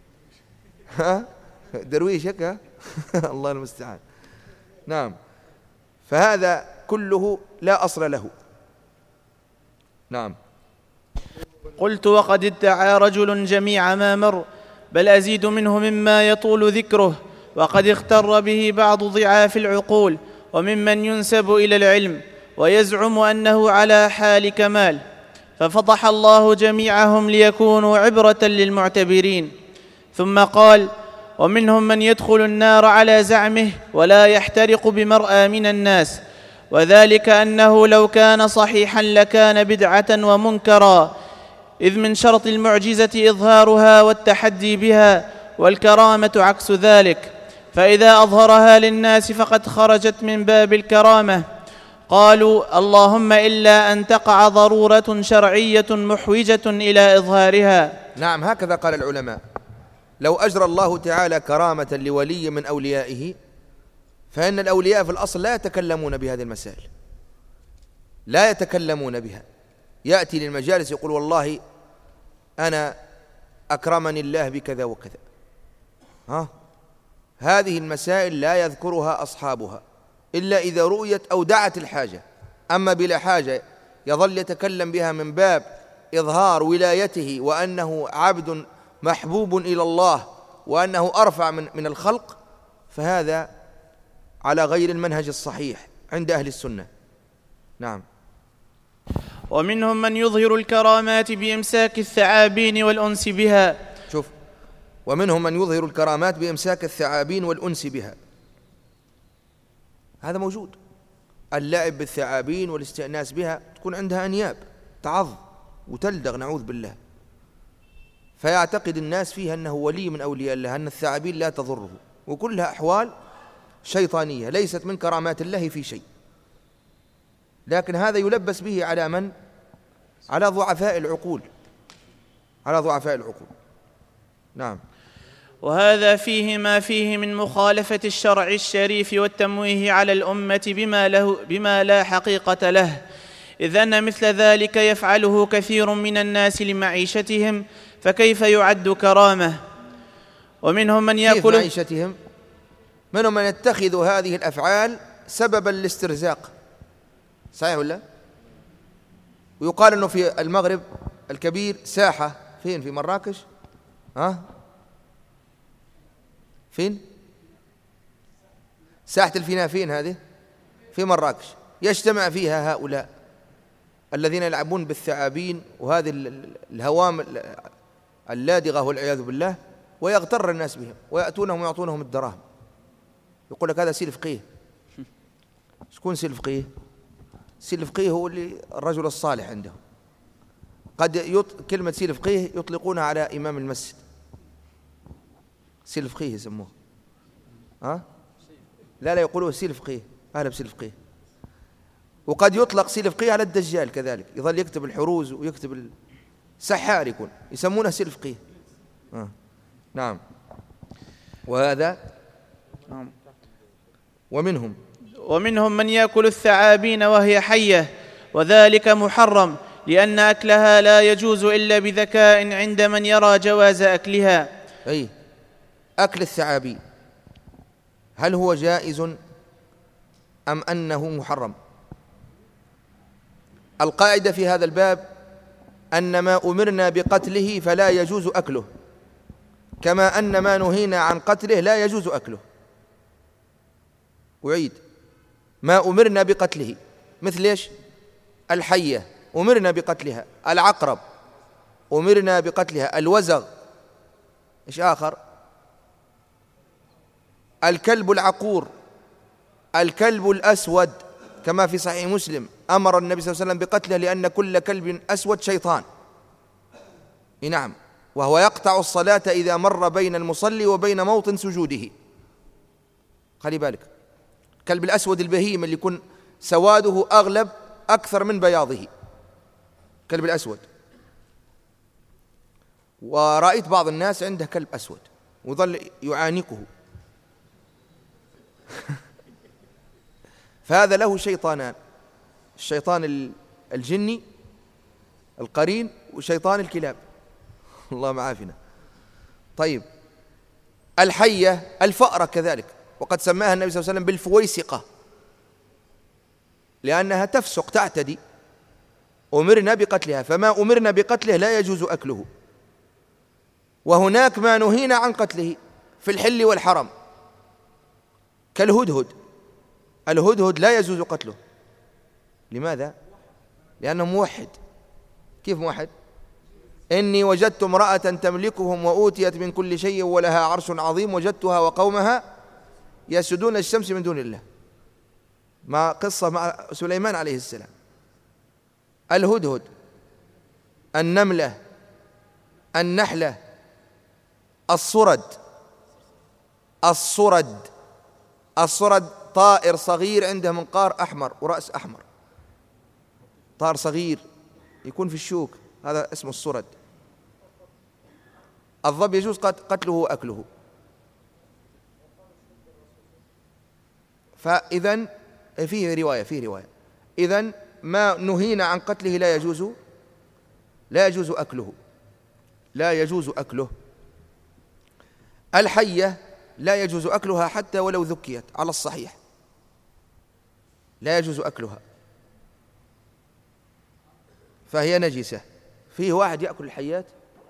درويش هيك الله المستعان. نعم، فهذا كله لا أصل له. نعم. قلت وقد ادعى رجل جميع ما مر، بل أزيد منه مما يطول ذكره، وقد اغتر به بعض ضعاف العقول وممن ينسب إلى العلم ويزعم أنه على حال كمال، ففضح الله جميعهم ليكونوا عبرة للمعتبرين. ثم قال: ومنهم من يدخل النار على زعمه ولا يحترق بمرأى من الناس، وذلك أنه لو كان صحيحا لكان بدعة ومنكرا، إذ من شرط المعجزة إظهارها والتحدي بها، والكرامة عكس ذلك، فإذا أظهرها للناس فقد خرجت من باب الكرامة. قالوا: اللهم إلا أن تقع ضرورة شرعية محوجة إلى إظهارها. نعم، هكذا قال العلماء: لو أجرى الله تعالى كرامة لولي من أوليائه فإن الأولياء في الأصل لا يتكلمون بهذه المسائل، لا يتكلمون بها. يأتي للمجالس يقول: والله أنا أكرمني الله بكذا وكذا. هذه المسائل لا يذكرها أصحابها إلا إذا رؤيت أو دعت الحاجة، أما بلا حاجة يظل يتكلم بها من باب إظهار ولايته وأنه عبد محبوب إلى الله وأنه أرفع من الخلق، فهذا على غير المنهج الصحيح عند أهل السنة. نعم. ومنهم من يظهر الكرامات بإمساك الثعابين والأنس بها. شوف، ومنهم من يظهر الكرامات بإمساك الثعابين والأنس بها، هذا موجود. اللعب بالثعابين والاستئناس بها تكون عندها أنياب تعض وتلدغ نعوذ بالله، فيعتقد الناس فيها أنه ولي من أولياء الله، أن الثعابين لا تضره، وكلها أحوال شيطانية ليست من كرامات الله في شيء. لكن هذا يلبس به على من؟ على ضعفاء العقول، على ضعفاء العقول. نعم. وهذا فيه ما فيه من مخالفة الشرع الشريف والتمويه على الأمة بما لا حقيقة له، إذ أن مثل ذلك يفعله كثير من الناس لمعيشتهم، فكيف يعد كرامة؟ ومنهم من يأكل معيشتهم، منهم من يتخذ هذه الأفعال سببا للاسترزاق، صحيح ولا؟ ويقال أنه في المغرب الكبير ساحة، فين؟ في مراكش، فين؟ ساحة الفنافين هذه في مراكش، يجتمع فيها هؤلاء الذين يلعبون بالثعابين وهذه الهوام اللادغة والعياذ بالله، ويغتر الناس بهم ويأتونهم ويعطونهم الدراهم. يقول لك هذا سيل فقيه. شكون سيل فقيه؟ سيل فقيه هو اللي الرجل الصالح عنده. قد كلمة سيل فقيه يطلقونها على إمام المسجد، سيل فقيه يسموه. لا يقولوا سيل فقيه، أهلا بسيل فقيه. وقد يطلق سلفقية على الدجال كذلك، يظل يكتب الحروز ويكتب سحار، يكون يسمونه سلفقية. نعم. وهذا ومنهم من يأكل الثعابين وهي حية، وذلك محرم، لأن أكلها لا يجوز إلا بذكاء عند من يرى جواز أكلها. أي أكل الثعابين هل هو جائز أم أنه محرم؟ القاعدة في هذا الباب أن ما أمرنا بقتله فلا يجوز أكله، كما أن ما نهينا عن قتله لا يجوز أكله. أعيد: ما أمرنا بقتله، مثل إيش؟ الحية أمرنا بقتلها، العقرب أمرنا بقتلها، الوزغ، إيش آخر؟ الكلب العقور، الكلب الأسود، كما في صحيح مسلم أمر النبي صلى الله عليه وسلم بقتله لأن كل كلب أسود شيطان. نعم. وهو يقطع الصلاة إذا مر بين المصلي وبين موطن سجوده. خلي بالك، الكلب الأسود البهيم اللي يكون سواده أغلب أكثر من بياضه، كلب الأسود. ورأيت بعض الناس عنده كلب أسود وظل يعانقه فهذا له شيطانان: الشيطان الجني القرين وشيطان الكلاب، الله معافنا. طيب، الحية الفأرة كذلك، وقد سماها النبي صلى الله عليه وسلم بالفويسقة لأنها تفسق تعتدي، أمرنا بقتلها، فما أمرنا بقتله لا يجوز أكله. وهناك ما نهينا عن قتله في الحل والحرم كالهدهد، الهدهد لا يجوز قتله. لماذا؟ لأنه موحد. كيف موحد؟ إني وجدت امرأة تملكهم وأوتيت من كل شيء ولها عرش عظيم وجدتها وقومها يسجدون الشمس من دون الله، مع قصة مع سليمان عليه السلام. الهدهد، النملة، النحلة، الصرد طائر صغير عنده منقار أحمر ورأس أحمر، طائر صغير يكون في الشوك، هذا اسمه الصرد. الضب يجوز قتله وأكله. فإذن فيه رواية إذن ما نهينا عن قتله لا يجوز أكله. الحية لا يجوز أكلها حتى ولو ذكيت على الصحيح، لا يجوز أكلها، فهي نجسة. فيه واحد يأكل الحيات؟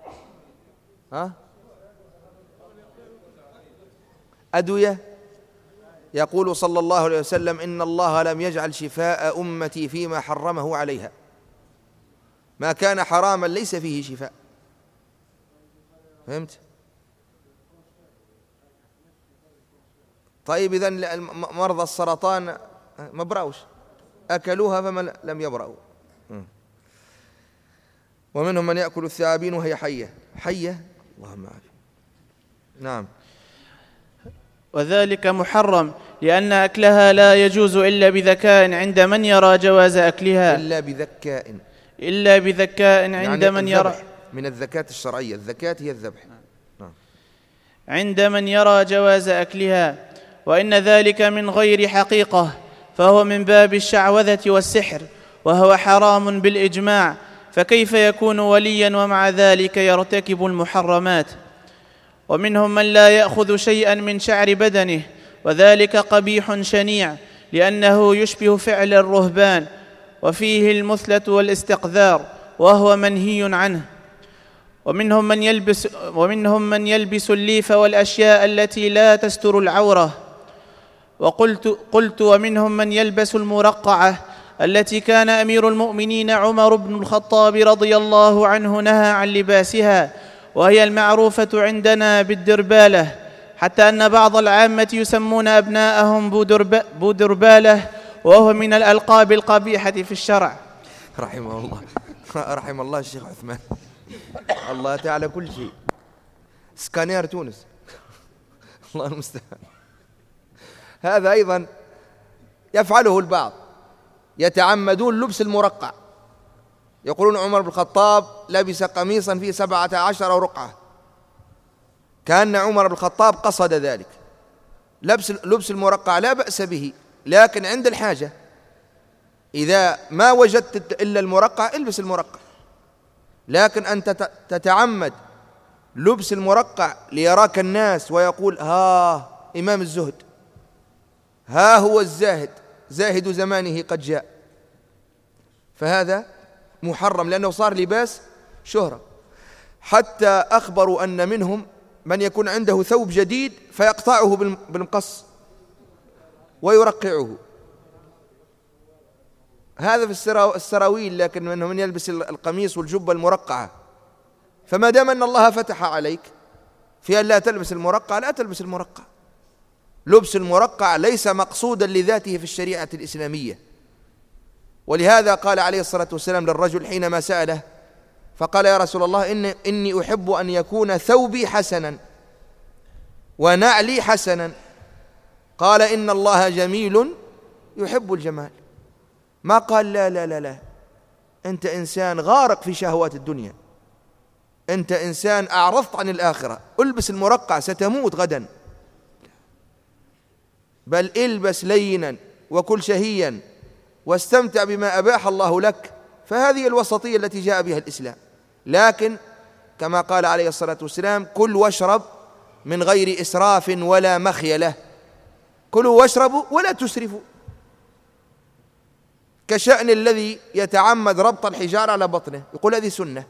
أدوية. يقول صلى الله عليه وسلم: إن الله لم يجعل شفاء أمتي فيما حرمه عليها، ما كان حراما ليس فيه شفاء. فهمت؟ طيب، إذن مرضى السرطان ما برأوش، أكلوها فما لم يبرأوا. ومنهم من يأكل الثعابين وهي حية، اللهم عافية. نعم. وذلك محرم، لأن أكلها لا يجوز إلا بذكاء عند من يرى جواز أكلها. إلا بذكاء عند يعني من يرى، من الذكاة الشرعية، الذكاة هي الذبح. عند من يرى جواز أكلها، وإن ذلك من غير حقيقة، فهو من باب الشعوذة والسحر، وهو حرام بالإجماع، فكيف يكون وليا ومع ذلك يرتكب المحرمات؟ ومنهم من لا يأخذ شيئا من شعر بدنه، وذلك قبيح شنيع، لأنه يشبه فعل الرهبان، وفيه المثلة والاستقذار، وهو منهي عنه. ومنهم من يلبس الليف والأشياء التي لا تستر العورة. وقلت ومنهم من يلبس المرقعة التي كان أمير المؤمنين عمر بن الخطاب رضي الله عنه نهى عن لباسها، وهي المعروفة عندنا بالدربالة، حتى أن بعض العامة يسمون أبناءهم بودربالة، وهو من الألقاب القبيحة في الشرع. رحم الله الشيخ عثمان، الله تعالى كل شيء. سكانير تونس الله المستعان. هذا أيضا يفعله البعض، يتعمدون لبس المرقع، يقولون عمر بن الخطاب لبس قميصا فيه 17 رقعة، كأن عمر بن الخطاب قصد ذلك. لبس المرقع لا بأس به، لكن عند الحاجة، إذا ما وجدت إلا المرقع البس المرقع. لكن أنت تتعمد لبس المرقع ليراك الناس ويقول ها إمام الزهد، ها هو الزاهد، زاهد زمانه قد جاء، فهذا محرم لأنه صار لباس شهرة. حتى أخبروا أن منهم من يكون عنده ثوب جديد فيقطعه بالمقص ويرقعه، هذا في السراويل، لكن منهم من يلبس القميص والجبة المرقعة. فما دام أن الله فتح عليك في أن لا تلبس المرقع، لا تلبس المرقع. لبس المرقع ليس مقصودا لذاته في الشريعة الإسلامية. ولهذا قال عليه الصلاة والسلام للرجل حينما سأله فقال يا رسول الله إني أحب أن يكون ثوبي حسنا ونعلي حسنا، قال إن الله جميل يحب الجمال. ما قال لا لا لا لا، أنت إنسان غارق في شهوات الدنيا، أنت إنسان أعرضت عن الآخرة، البس المرقع ستموت غدا، بل البس لينا وكل شهيا واستمتع بما أباح الله لك. فهذه الوسطية التي جاء بها الإسلام. لكن كما قال عليه الصلاة والسلام كل واشرب من غير إسراف ولا مخيلة، كلوا واشربوا ولا تسرفوا، كشأن الذي يتعمد ربط الحجار على بطنه، يقول هذه سنة.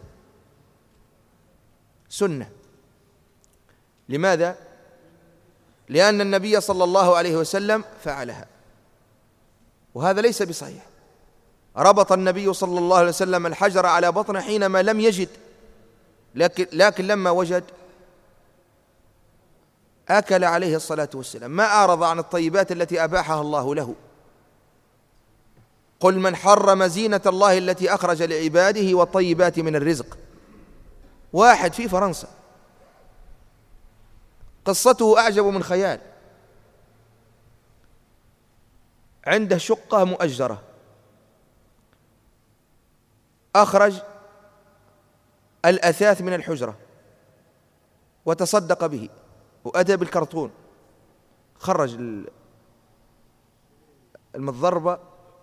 سنة لماذا؟ لأن النبي صلى الله عليه وسلم فعلها، وهذا ليس بصحيح. ربط النبي صلى الله عليه وسلم الحجر على بطنه حينما لم يجد، لكن لما وجد أكل عليه الصلاة والسلام، ما أعرض عن الطيبات التي أباحها الله له. قل من حرم زينة الله التي أخرج لعباده والطيبات من الرزق. واحد في فرنسا قصته أعجب من خيال، عنده شقة مؤجرة، أخرج الأثاث من الحجرة وتصدق به، وأتى بالكرتون، خرج المضربة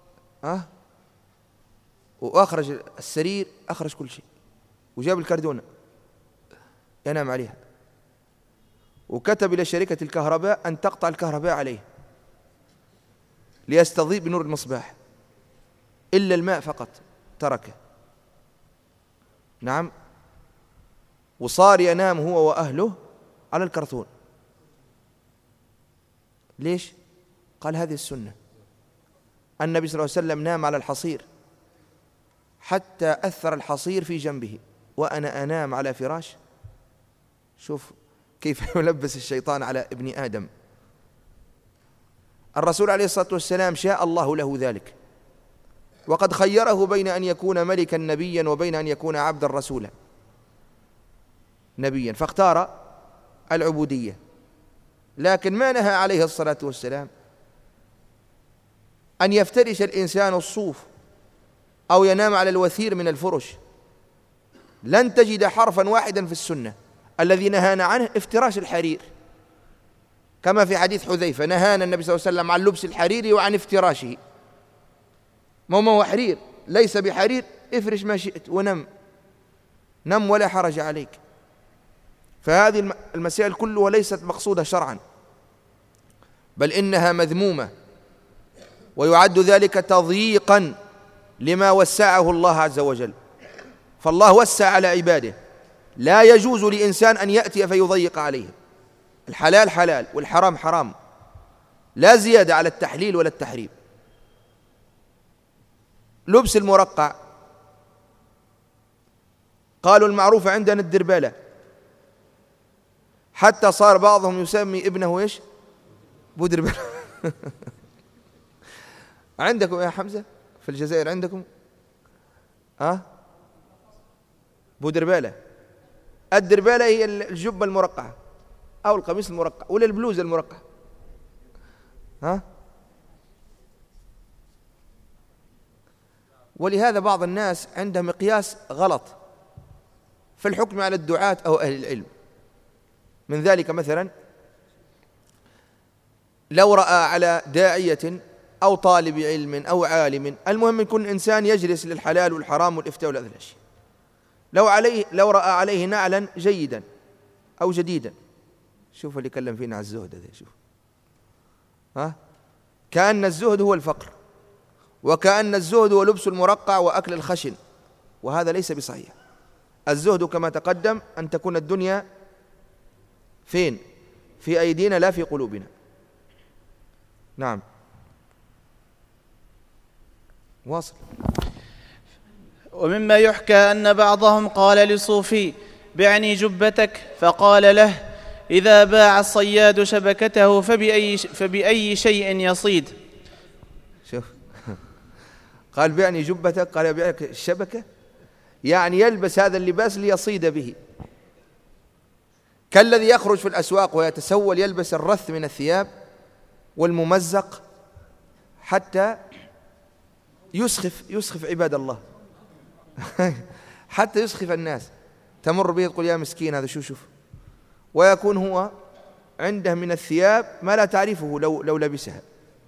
وأخرج السرير، أخرج كل شيء، وجاب الكرتونة ينام عليها، وكتب إلى شركة الكهرباء أن تقطع الكهرباء عليه ليستضيء بنور المصباح، إلا الماء فقط تركه. نعم، وصار ينام هو وأهله على الكرتون. ليش؟ قال هذه السنة. النبي صلى الله عليه وسلم نام على الحصير حتى أثر الحصير في جنبه وأنا أنام على فراش. شوف كيف يلبس الشيطان على ابن آدم. الرسول عليه الصلاة والسلام شاء الله له ذلك، وقد خيره بين أن يكون ملكا نبيا وبين أن يكون عبدا رسولا نبيا، فاختار العبودية. لكن ما نهى عليه الصلاة والسلام أن يفترش الإنسان الصوف أو ينام على الوثير من الفرش. لن تجد حرفا واحدا في السنة الذي نهانا عنه افتراش الحرير، كما في حديث حذيفة نهانا النبي صلى الله عليه وسلم عن لبس الحرير وعن افتراشه. ما هو حرير، ليس بحرير، افرش ما شئت ونم، نم ولا حرج عليك. فهذه المسائل كلها ليست مقصودة شرعا، بل إنها مذمومة، ويعد ذلك تضييقا لما وسعه الله عز وجل. فالله وسع على عباده، لا يجوز لإنسان أن يأتي فيضيق عليه. الحلال حلال والحرام حرام، لا زيادة على التحليل ولا التحريم. لبس المرقع قالوا المعروف عندنا الدربالة، حتى صار بعضهم يسمي ابنه ايش؟ بودربالة. عندكم يا حمزة في الجزائر عندكم بودربالة؟ الدربالة هي الجبة المرقعة أو القميص المرقع ولا البلوزة المرقعة. ولهذا بعض الناس عنده مقياس غلط في الحكم على الدعاة أو أهل العلم. من ذلك مثلا لو رأى على داعية أو طالب علم أو عالم، المهم يكون إنسان يجلس للحلال والحرام والإفتاء والأذى الأشياء، لو رأى عليه نعلا جيدا أو جديدا، شوف اللي يكلم فينا على الزهد هذا، شوف كأن الزهد هو الفقر، وكأن الزهد هو لبس المرقع وأكل الخشن، وهذا ليس بصحيح. الزهد كما تقدم أن تكون الدنيا فين؟ في أيدينا لا في قلوبنا. نعم، واصل. ومما يحكى أن بعضهم قال لصوفي: بعني جبتك، فقال له: إذا باع الصياد شبكته فبأي شيء يصيد؟ شوف قال بعني جبتك، قال بيعك الشبكة، يعني يلبس هذا اللباس ليصيد به، كالذي يخرج في الأسواق ويتسول يلبس الرث من الثياب والممزق حتى يسخف عباد الله حتى يسخف الناس، تمر به تقول يا مسكين هذا شوف، ويكون هو عنده من الثياب ما لا تعرفه لو لبسها.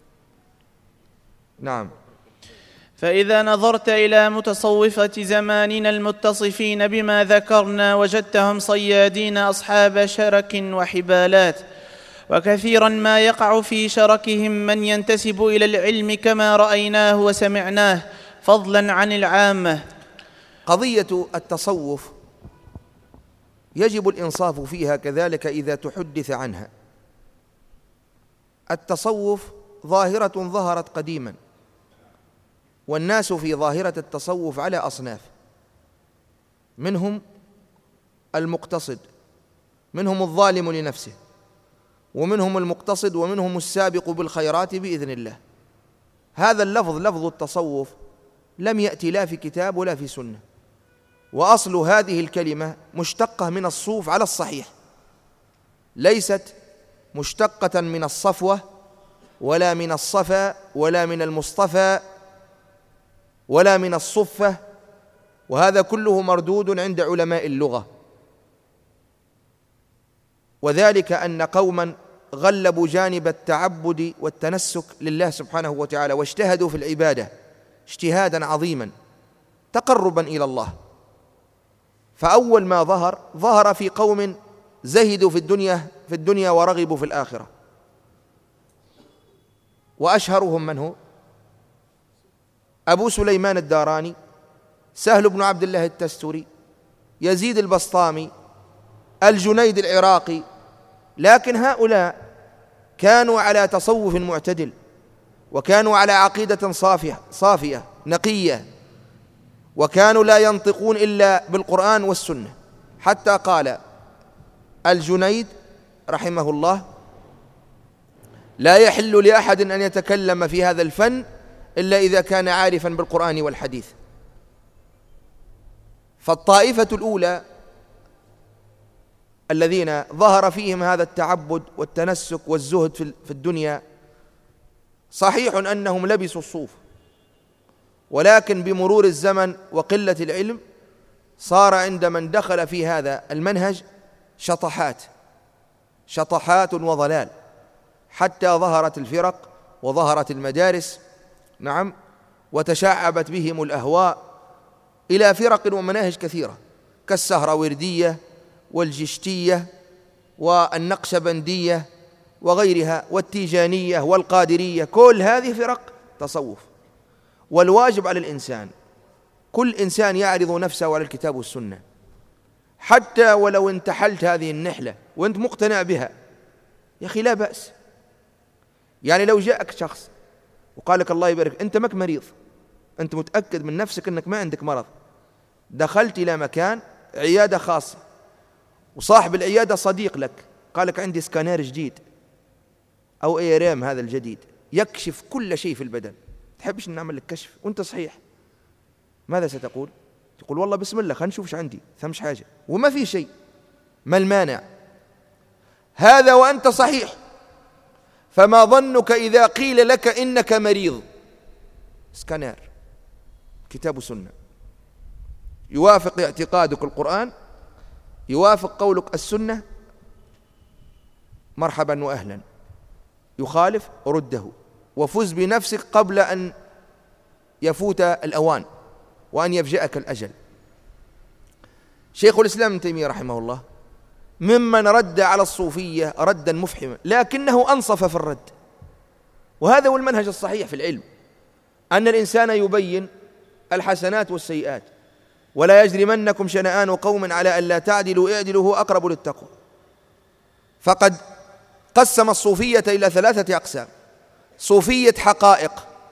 نعم. فإذا نظرت إلى متصوفة زماننا المتصفين بما ذكرنا وجدتهم صيادين أصحاب شرك وحبالات، وكثيرا ما يقع في شركهم من ينتسب إلى العلم كما رأيناه وسمعناه، فضلا عن العامة. قضية التصوف يجب الإنصاف فيها كذلك إذا تحدث عنها. التصوف ظاهرة ظهرت قديما، والناس في ظاهرة التصوف على أصناف، منهم المقتصد، منهم الظالم لنفسه، ومنهم المقتصد، ومنهم السابق بالخيرات بإذن الله. هذا اللفظ لفظ التصوف لم يأتي لا في كتاب ولا في سنة، وأصل هذه الكلمة مشتقة من الصوف على الصحيح، ليست مشتقة من الصفوة ولا من الصفا ولا من المصطفى ولا من الصفة، وهذا كله مردود عند علماء اللغة. وذلك أن قوما غلبوا جانب التعبد والتنسك لله سبحانه وتعالى، واجتهدوا في العبادة اجتهادا عظيما تقربا إلى الله، فأول ما ظهر في قوم زهدوا في الدنيا ورغبوا في الآخرة، وأشهرهم من هو؟ أبو سليمان الداراني، سهل بن عبد الله التستري، يزيد البسطامي، الجنيد العراقي. لكن هؤلاء كانوا على تصوف معتدل، وكانوا على عقيدة صافية نقية، وكانوا لا ينطقون إلا بالقرآن والسنة. حتى قال الجنيد رحمه الله: لا يحل لأحد أن يتكلم في هذا الفن إلا إذا كان عارفا بالقرآن والحديث. فالطائفة الأولى الذين ظهر فيهم هذا التعبد والتنسك والزهد في الدنيا، صحيح أنهم لبسوا الصوف، ولكن بمرور الزمن وقلة العلم صار عند من دخل في هذا المنهج شطحات وضلال، حتى ظهرت الفرق وظهرت المدارس. نعم، وتشعبت بهم الأهواء إلى فرق ومناهج كثيرة كالسهروردية والجشتية والنقشبندية وغيرها، والتيجانية والقادرية، كل هذه فرق تصوف. والواجب على الإنسان، كل إنسان يعرض نفسه على الكتاب والسنة، حتى ولو انتحلت هذه النحلة وانت مقتنع بها، يا أخي لا بأس. يعني لو جاءك شخص وقال لك الله يبارك أنت مك مريض، أنت متأكد من نفسك أنك ما عندك مرض، دخلت إلى مكان عيادة خاصة وصاحب العيادة صديق لك، قال لك عندي سكانير جديد أو ايرام هذا الجديد يكشف كل شيء في البدن، تحبش نعمل لك كشف وانت صحيح، ماذا ستقول؟ تقول والله بسم الله خلينا نشوف ايش عندي، ثمش حاجة وما في شيء، ما المانع؟ هذا وأنت صحيح. فما ظنك إذا قيل لك إنك مريض؟ سكانير كتاب وسنة، يوافق اعتقادك القرآن، يوافق قولك السنة، مرحبا وأهلا، يخالف رده، وفز بنفسك قبل أن يفوت الأوان وأن يفجأك الأجل. شيخ الإسلام ابن تيمية رحمه الله ممن رد على الصوفية ردا مفحما، لكنه أنصف في الرد، وهذا هو المنهج الصحيح في العلم، أن الإنسان يبين الحسنات والسيئات، ولا يجرمنكم شنآن قوم على ألا تعدلوا اعدلوا هو أقرب للتقوى. فقد قسم الصوفية إلى 3 أقسام: صوفية حقائق،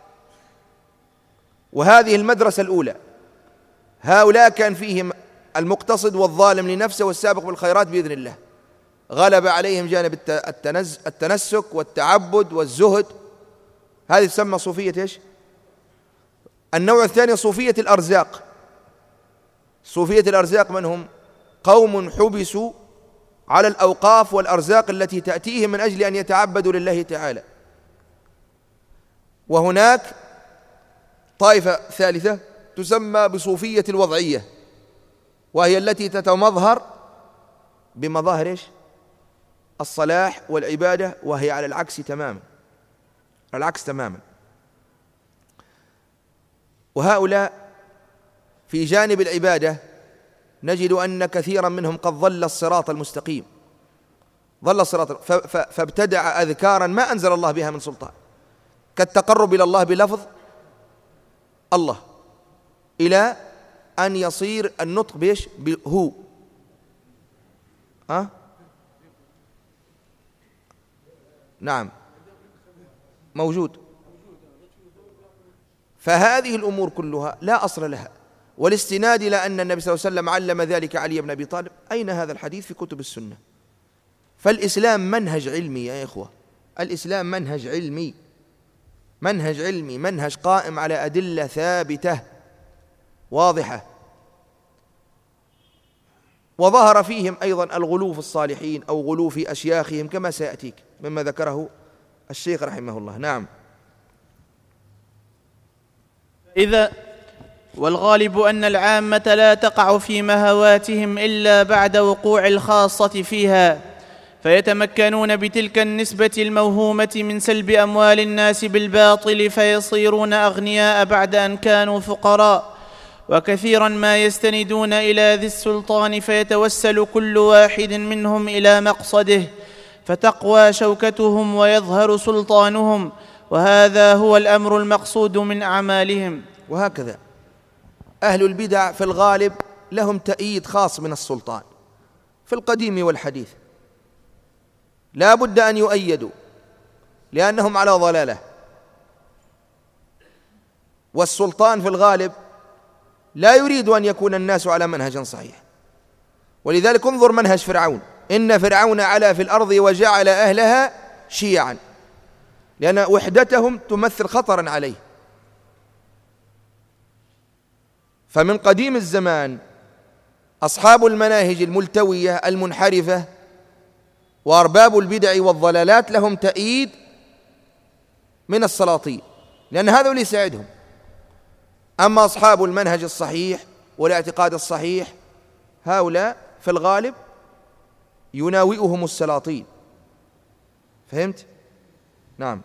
وهذه المدرسة الأولى، هؤلاء كان فيهم المقتصد والظالم لنفسه والسابق بالخيرات بإذن الله، غلب عليهم جانب التنسك والتعبد والزهد، هذه تسمى صوفية إيش؟ النوع الثاني صوفية الأرزاق. صوفية الأرزاق من هم؟ قوم حبسوا على الأوقاف والأرزاق التي تأتيهم من أجل أن يتعبدوا لله تعالى. وهناك طائفة ثالثة تسمى بصوفية الوضعية، وهي التي تتمظهر بمظاهر إيش؟ الصلاح والعبادة، وهي على العكس تماما، العكس تماما. وهؤلاء في جانب العبادة نجد أن كثيرا منهم قد ضل الصراط المستقيم، ضل الصراط، فابتدع أذكارا ما أنزل الله بها من سلطان، كالتقرب إلى الله بلفظ الله، إلى أن يصير النطق بإيش؟ بهو. نعم موجود. فهذه الأمور كلها لا أصل لها، والاستناد إلى أن النبي صلى الله عليه وسلم علم ذلك علي بن أبي طالب، أين هذا الحديث في كتب السنة؟ فالإسلام منهج علمي يا إخوة، الإسلام منهج علمي، منهج علمي، منهج قائم على أدلة ثابتة واضحة. وظهر فيهم أيضا الغلو في الصالحين أو غلو في أشياخهم كما سيأتيك مما ذكره الشيخ رحمه الله. نعم. إذا والغالب أن العامة لا تقع في مهواتهم إلا بعد وقوع الخاصة فيها، فيتمكنون بتلك النسبة الموهومة من سلب أموال الناس بالباطل، فيصيرون أغنياء بعد أن كانوا فقراء. وكثيرا ما يستندون إلى ذي السلطان، فيتوسل كل واحد منهم إلى مقصده، فتقوى شوكتهم ويظهر سلطانهم، وهذا هو الأمر المقصود من أعمالهم. وهكذا أهل البدع في الغالب لهم تأييد خاص من السلطان في القديم والحديث، لا بد أن يؤيدوا لأنهم على ضلالة. والسلطان في الغالب لا يريد أن يكون الناس على منهج صحيح، ولذلك انظر منهج فرعون: إن فرعون علا في الأرض وجعل أهلها شيعا، لأن وحدتهم تمثل خطرا عليه. فمن قديم الزمان أصحاب المناهج الملتوية المنحرفة وأرباب البدع والضلالات لهم تأييد من السلاطين، لأن هذا اللي يساعدهم. أما أصحاب المنهج الصحيح والاعتقاد الصحيح هؤلاء في الغالب يناوئهم السلاطين. فهمت؟ نعم.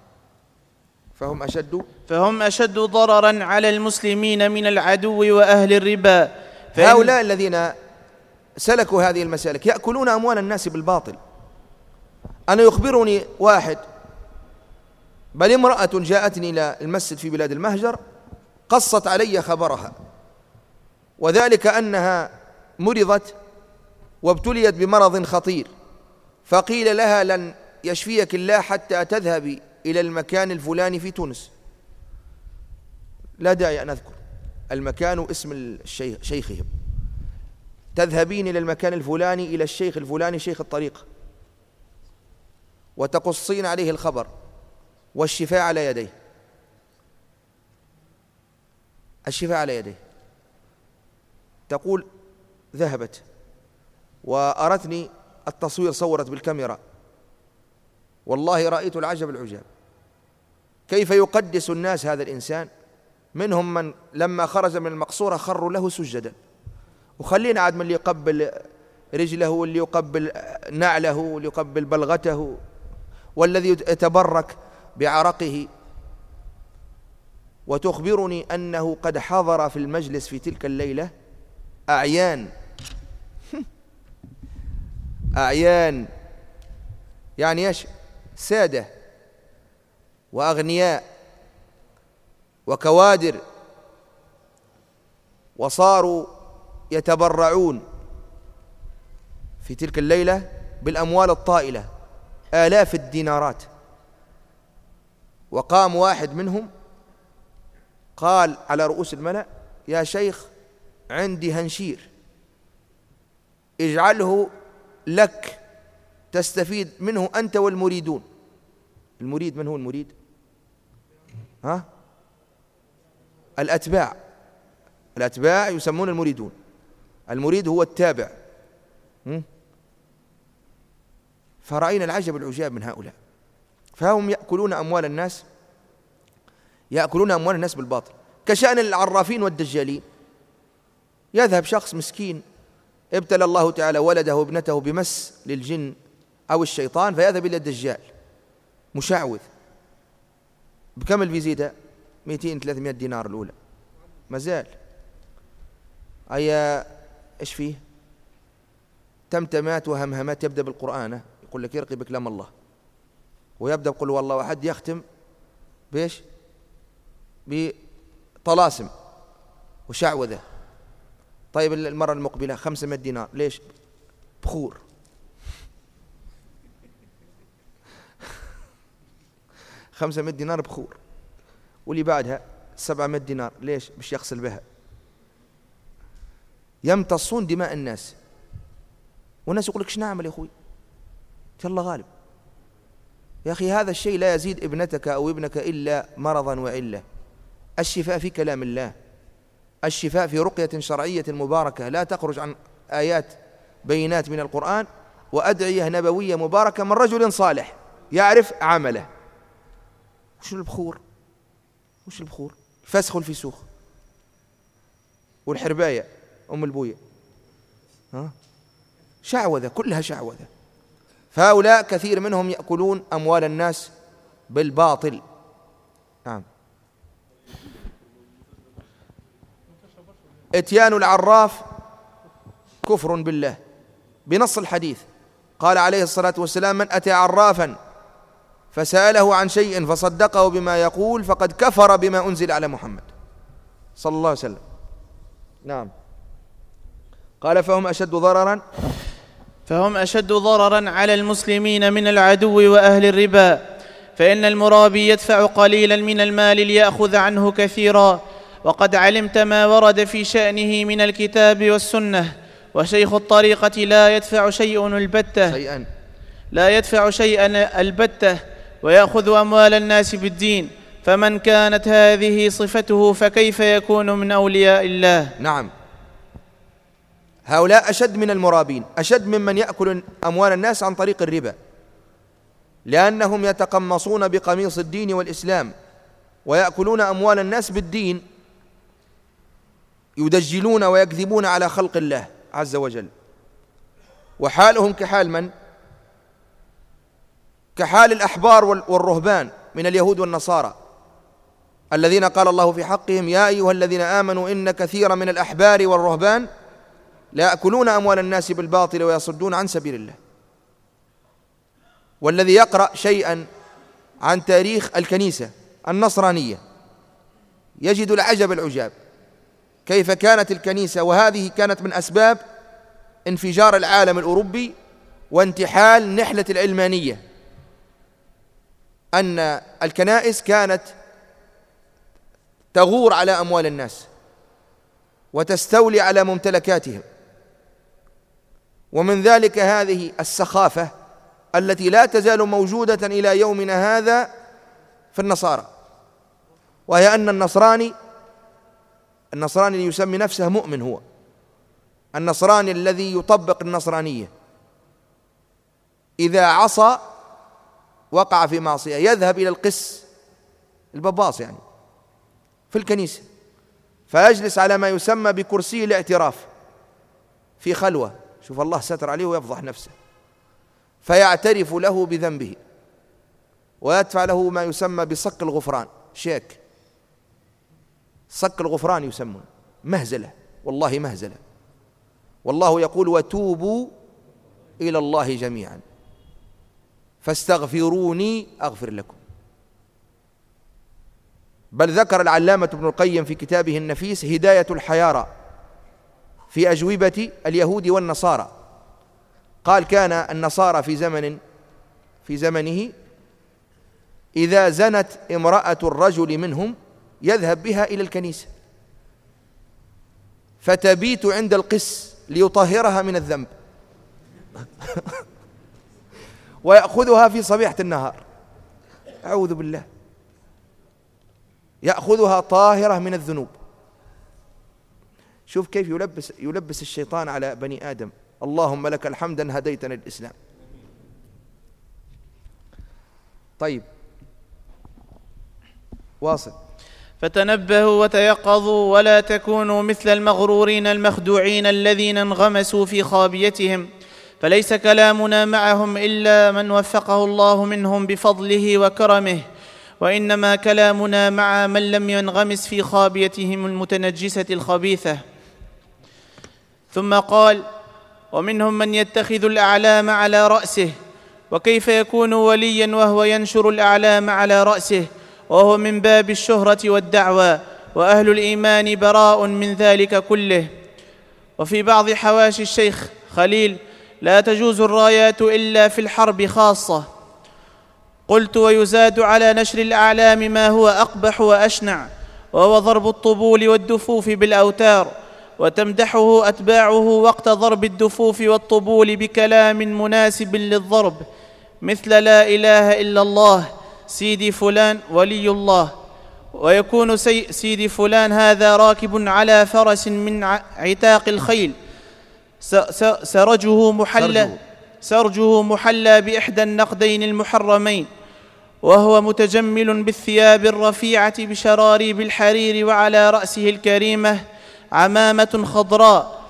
فهم أشد ضررا على المسلمين من العدو وأهل الربا. هؤلاء الذين سلكوا هذه المسالك يأكلون أموال الناس بالباطل. أنا يخبرني واحد، بل امرأة جاءتني إلى المسجد في بلاد المهجر قصت علي خبرها، وذلك أنها مرضت وابتليت بمرض خطير، فقيل لها لن يشفيك الله حتى تذهبي إلى المكان الفلاني في تونس. لا داعي أن أذكر المكان واسم شيخهم. تذهبين إلى المكان الفلاني إلى الشيخ الفلاني شيخ الطريق، وتقصين عليه الخبر والشفاء على يديه، الشفاء على يديه. تقول ذهبت وأرتني التصوير، صورت بالكاميرا، والله رأيت العجب العجاب، كيف يقدس الناس هذا الإنسان منهم من لما خرج من المقصورة خروا له سجدا. وخلينا عاد من اللي يقبل رجله، واللي يقبل نعله، واللي يقبل بلغته، والذي يتبرك بعرقه. وتخبرني أنه قد حضر في المجلس في تلك الليلة أعيان أعيان، يعني إيش؟ سادة وأغنياء وكوادر، وصاروا يتبرعون في تلك الليلة بالأموال الطائلة، آلاف الدينارات. وقام واحد منهم قال على رؤوس الملأ: يا شيخ، عندي هنشير اجعله لك تستفيد منه أنت والمريدون. المريد من هو المريد؟ الأتباع يسمون المريدون. المريد هو التابع. فرأينا العجب العجاب من هؤلاء، فهم يأكلون أموال الناس، يأكلون أموال الناس بالباطل، كشأن العرافين والدجالين. يذهب شخص مسكين ابتلى الله تعالى ولده وابنته بمس للجن أو الشيطان، فيذهب إلى الدجال مشعوذ. بكم الفيزيتا؟ 200-300 دينار الأولى، ما زال. إيش فيه؟ تمتمات وهمهمات، يبدأ بالقرآن، يقول لك يرقي بكلام الله، ويبدأ بقول والله أحد، يختم بإيش؟ بطلاسم وشعوذة. طيب المرة المقبلة 500 دينار، ليش؟ بخور. 500 دينار بخور. واللي بعدها 700 دينار، ليش؟ مش يغسل بها. يمتصون دماء الناس، والناس يقول لك ايش نعمل يا اخوي؟ الله غالب. يا اخي هذا الشيء لا يزيد ابنتك او ابنك الا مرضا وعله. الشفاء في كلام الله، الشفاء في رقية شرعية مباركة لا تخرج عن آيات بينات من القرآن، وأدعية نبوية مباركة من رجل صالح يعرف عمله. وش البخور؟ وش البخور؟ الفسخ والفسوخ والحرباية أم البوية، شعوذة، كلها شعوذة. فهؤلاء كثير منهم يأكلون أموال الناس بالباطل. نعم. اتيان العراف كفر بالله بنص الحديث. قال عليه الصلاة والسلام: من أتى عرافا فسأله عن شيء فصدقه بما يقول فقد كفر بما أنزل على محمد صلى الله عليه وسلم. نعم. قال: فهم أشد ضررا على المسلمين من العدو وأهل الربا، فإن المرابي يدفع قليلا من المال ليأخذ عنه كثيرا، وقد علمت ما ورد في شأنه من الكتاب والسنة. وشيخ الطريقة لا يدفع شيئا البتة ويأخذ أموال الناس بالدين، فمن كانت هذه صفته فكيف يكون من أولياء الله؟ نعم، هؤلاء أشد من المرابين، أشد ممن يأكل أموال الناس عن طريق الربا، لأنهم يتقمصون بقميص الدين والإسلام ويأكلون أموال الناس بالدين، يدجلون ويكذبون على خلق الله عز وجل. وحالهم كحال من؟ كحال الأحبار والرهبان من اليهود والنصارى، الذين قال الله في حقهم: يا أيها الذين آمنوا إن كثيرا من الأحبار والرهبان لا يأكلون أموال الناس بالباطل ويصدون عن سبيل الله. والذي يقرأ شيئا عن تاريخ الكنيسة النصرانية يجد العجب العجاب، كيف كانت الكنيسة، وهذه كانت من أسباب انفجار العالم الأوروبي وانتحال نحلة العلمانية، أن الكنائس كانت تغور على أموال الناس وتستولي على ممتلكاتهم. ومن ذلك هذه السخافة التي لا تزال موجودة إلى يومنا هذا في النصارى، وهي أن النصراني اللي يسمي نفسه مؤمن، هو النصراني الذي يطبق النصرانية، إذا عصى وقع في معصية يذهب إلى القس، البباص يعني، في الكنيسة، فيجلس على ما يسمى بكرسي الاعتراف في خلوة، شوف الله ستر عليه ويفضح نفسه، فيعترف له بذنبه ويدفع له ما يسمى بصك الغفران، شيك، صك الغفران يسمون، مهزلة، والله مهزلة. والله يقول وتوبوا إلى الله جميعا فاستغفروني أغفر لكم. بل ذكر العلامة ابن القيم في كتابه النفيس هداية الحيارى في أجوبة اليهود والنصارى، قال كان النصارى في زمنه إذا زنت امرأة الرجل منهم يذهب بها إلى الكنيسة فتبيت عند القس ليطهرها من الذنب ويأخذها في صبيحة النهار، أعوذ بالله، يأخذها طاهرة من الذنوب. شوف كيف يلبس الشيطان على بني آدم. اللهم لك الحمد أن هديتنا الإسلام. طيب واصل. فتنبهوا وتيقظوا ولا تكونوا مثل المغرورين المخدوعين الذين انغمسوا في خابيتهم، فليس كلامنا معهم إلا من وفقه الله منهم بفضله وكرمه، وإنما كلامنا مع من لم ينغمس في خابيتهم المتنجسة الخبيثة. ثم قال ومنهم من يتخذ الأعلام على رأسه، وكيف يكون وليا وهو ينشر الأعلام على رأسه، وهو من باب الشهرة والدعوى، وأهل الإيمان براء من ذلك كله. وفي بعض حواشي الشيخ خليل لا تجوز الرايات إلا في الحرب خاصة. قلت ويزاد على نشر الأعلام ما هو أقبح وأشنع، وهو ضرب الطبول والدفوف بالأوتار، وتمدحه أتباعه وقت ضرب الدفوف والطبول بكلام مناسب للضرب، مثل لا إله إلا الله، سيدي فلان ولي الله، ويكون سيدي فلان هذا راكب على فرس من عتاق الخيل، سرجه محلى بإحدى النقدين المحرمين، وهو متجمل بالثياب الرفيعة بشراريب الحرير، وعلى رأسه الكريمة عمامة خضراء،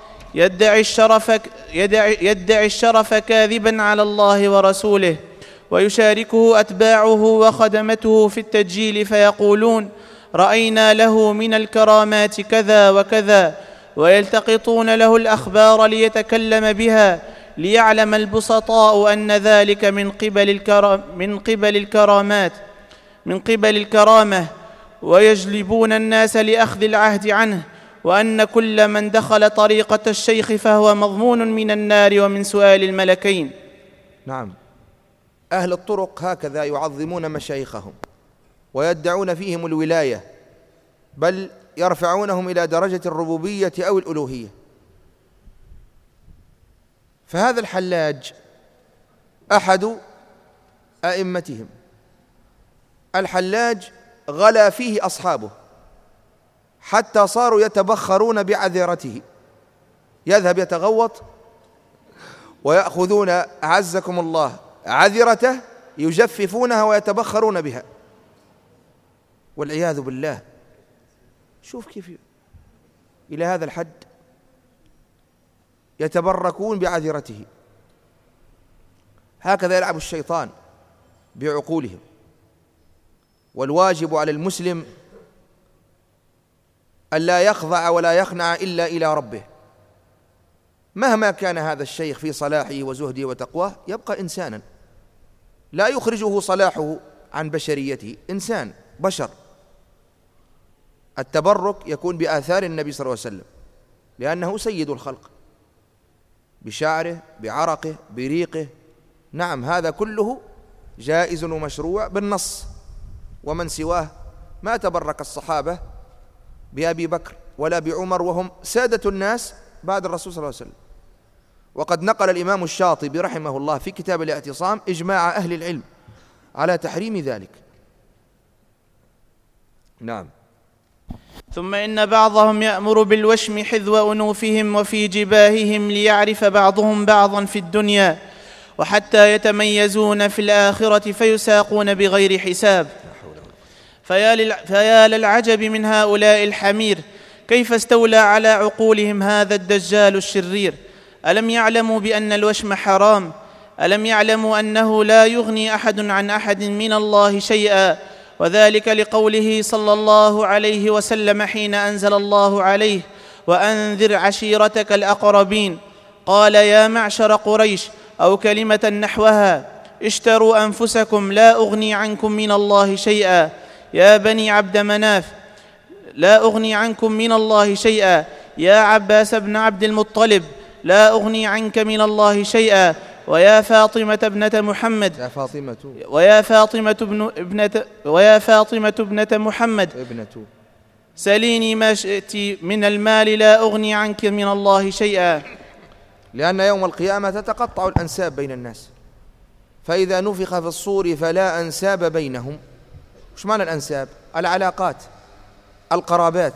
يدعي الشرف كاذبا على الله ورسوله، ويشاركه أتباعه وخدمته في التدجيل فيقولون رأينا له من الكرامات كذا وكذا، ويلتقطون له الأخبار ليتكلم بها، ليعلم البسطاء أن ذلك من قبل الكرامة، ويجلبون الناس لأخذ العهد عنه، وأن كل من دخل طريقة الشيخ فهو مضمون من النار ومن سؤال الملكين. نعم، أهل الطرق هكذا يعظمون مشايخهم ويدعون فيهم الولاية، بل يرفعونهم إلى درجة الربوبية أو الألوهية. فهذا الحلاج أحد أئمتهم، الحلاج غلا فيه أصحابه حتى صاروا يتبخرون بعذرته، يذهب يتغوط ويأخذون أعزكم الله عذرته يجففونها ويتبخرون بها والعياذ بالله. شوف كيف إلى هذا الحد يتبركون بعذرته. هكذا يلعب الشيطان بعقولهم. والواجب على المسلم ألا يخضع ولا يخنع إلا إلى ربه، مهما كان هذا الشيخ في صلاحه وزهده وتقواه يبقى إنسانا، لا يخرجه صلاحه عن بشريته، إنسان بشر. التبرك يكون بآثار النبي صلى الله عليه وسلم لأنه سيد الخلق، بشعره بعرقه بريقه. نعم، هذا كله جائز ومشروع بالنص، ومن سواه ما تبرك الصحابة بأبي بكر ولا بعمر وهم سادة الناس بعد الرسول صلى الله عليه وسلم. وقد نقل الإمام الشاطبي رحمه الله في كتاب الاعتصام إجماع أهل العلم على تحريم ذلك. نعم. ثم إن بعضهم يأمر بالوشم حذو أنوفهم وفي جباههم ليعرف بعضهم بعضا في الدنيا، وحتى يتميزون في الآخرة فيساقون بغير حساب. فيا للعجب من هؤلاء الحمير، كيف استولى على عقولهم هذا الدجال الشرير؟ ألم يعلموا بأن الوشم حرام؟ ألم يعلموا أنه لا يغني أحد عن أحد من الله شيئا؟ وذلك لقوله صلى الله عليه وسلم حين أنزل الله عليه: وأنذر عشيرتك الأقربين، قال: يا معشر قريش، أو كلمة نحوها: اشتروا أنفسكم لا أغني عنكم من الله شيئا. يا بني عبد مناف، لا أغني عنكم من الله شيئا. يا عباس بن عبد المطلب، لا أغني عنك من الله شيئا. ويا فاطمة ابنة محمد، ويا فاطمة ابنة محمد، سليني ما شئت من المال، لا أغني عنك من الله شيئا. لأن يوم القيامة تتقطع الأنساب بين الناس، فإذا نفخ في الصور فلا أنساب بينهم. وش معنى الأنساب؟ العلاقات، القرابات.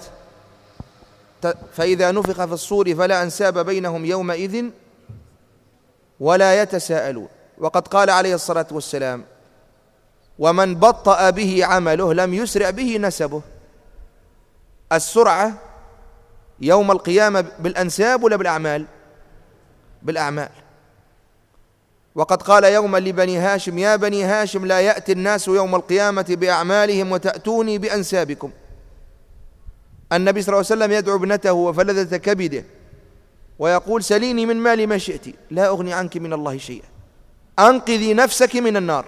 فإذا نفخ في الصور فلا أنساب بينهم يومئذ ولا يتساءلون. وقد قال عليه الصلاة والسلام: ومن بطأ به عمله لم يسرع به نسبه. السرعة يوم القيامة بالأنساب ولا بالأعمال؟ بالأعمال. وقد قال يوما لبني هاشم: يا بني هاشم، لا يأتي الناس يوم القيامة بأعمالهم وتأتوني بأنسابكم. النبي صلى الله عليه وسلم يدعو ابنته وفلذة كبده ويقول: سليني من مالي ما شئت، لا أغني عنك من الله شيئا، أنقذي نفسك من النار.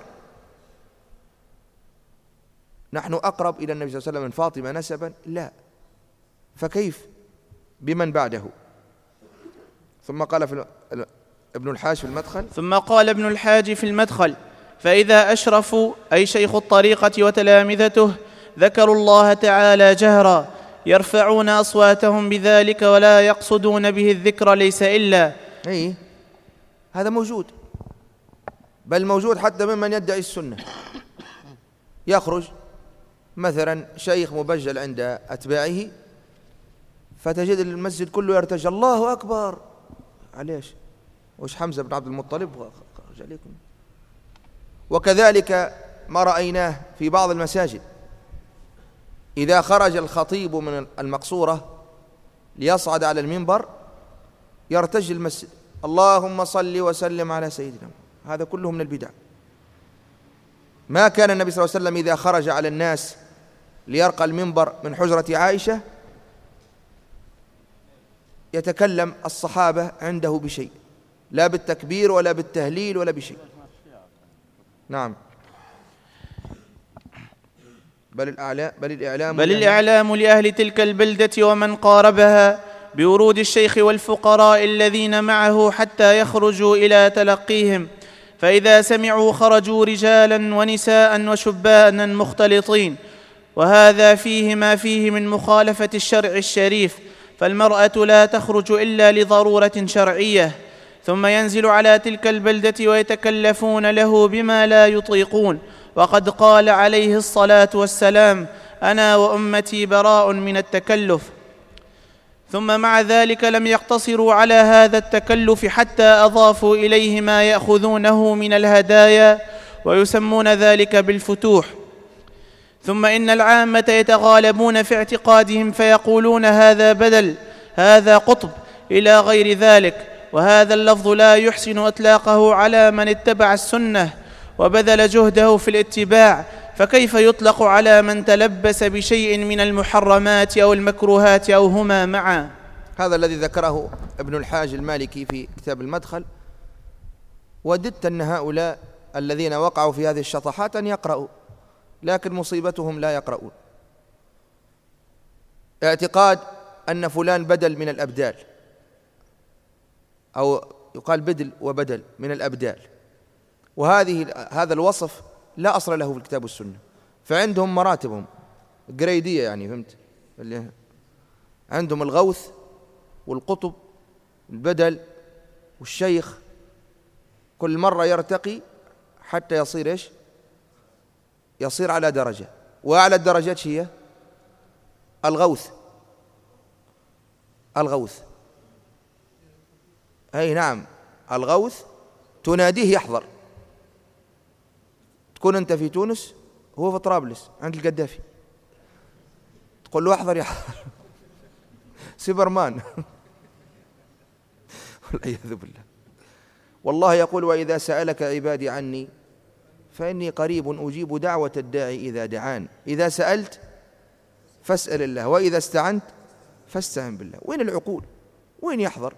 نحن أقرب إلى النبي صلى الله عليه وسلم من فاطمة نسبا؟ لا، فكيف بمن بعده؟ ثم قال ابن الحاج في المدخل، ثم قال ابن الحاج في المدخل: فإذا أشرفوا، أي شيخ الطريقة وتلامذته، ذكروا الله تعالى جهرا، يرفعون أصواتهم بذلك ولا يقصدون به الذكر ليس إلا. هذا موجود، بل موجود حتى ممن يدعي السنة. يخرج مثلا شيخ مبجل عند أتباعه، فتجد المسجد كله يرتجل: الله أكبر. عليش؟ وش حمزة بن عبد المطلب خرج عليكم؟ وكذلك ما رأيناه في بعض المساجد، إذا خرج الخطيب من المقصورة ليصعد على المنبر يرتجل المسجد: اللهم صل وسلم على سيدنا. هذا كله من البدع. ما كان النبي صلى الله عليه وسلم إذا خرج على الناس ليرقى المنبر من حجرة عائشة يتكلم الصحابة عنده بشيء، لا بالتكبير ولا بالتهليل ولا بشيء. نعم. بل الإعلام لأهل تلك البلدة ومن قاربها بورود الشيخ والفقراء الذين معه حتى يخرجوا إلى تلقيهم، فإذا سمعوا خرجوا رجالا ونساء وشبانا مختلطين، وهذا فيه ما فيه من مخالفة الشرع الشريف، فالمرأة لا تخرج إلا لضرورة شرعية، ثم ينزل على تلك البلدة ويتكلفون له بما لا يطيقون، وقد قال عليه الصلاة والسلام: أنا وأمتي براء من التكلف. ثم مع ذلك لم يقتصروا على هذا التكلف حتى أضافوا إليه ما يأخذونه من الهدايا ويسمون ذلك بالفتوح. ثم إن العامة يتغالبون في اعتقادهم فيقولون: هذا بدل، هذا قطب، إلى غير ذلك، وهذا اللفظ لا يحسن إطلاقه على من اتبع السنة وبذل جهده في الاتباع، فكيف يطلق على من تلبس بشيء من المحرمات أو المكروهات أو هما معا؟ هذا الذي ذكره ابن الحاج المالكي في كتاب المدخل. وددت أن هؤلاء الذين وقعوا في هذه الشطحات أن يقرأوا، لكن مصيبتهم لا يقرؤون. اعتقاد أن فلان بدل من الأبدال، أو يقال بدل وبدل من الأبدال، هذا الوصف لا أصل له في الكتاب والسنة. فعندهم مراتبهم جريدية، يعني فهمت؟ عندهم الغوث والقطب والبدل والشيخ، كل مرة يرتقي حتى يصير إيش؟ يصير على درجة، وأعلى الدرجات هي الغوث. أي نعم، الغوث تناديه يحضر. تكون أنت في تونس، هو في طرابلس عند القدافي، قل له احذر يحذر سوبرمان والعياذ بالله. والله يقول وإذا سألك عبادي عني فإني قريب أجيب دعوة الداعي إذا دعان. إذا سألت فاسأل الله، وإذا استعنت فاستعن بالله. وين العقول؟ وين يحضر؟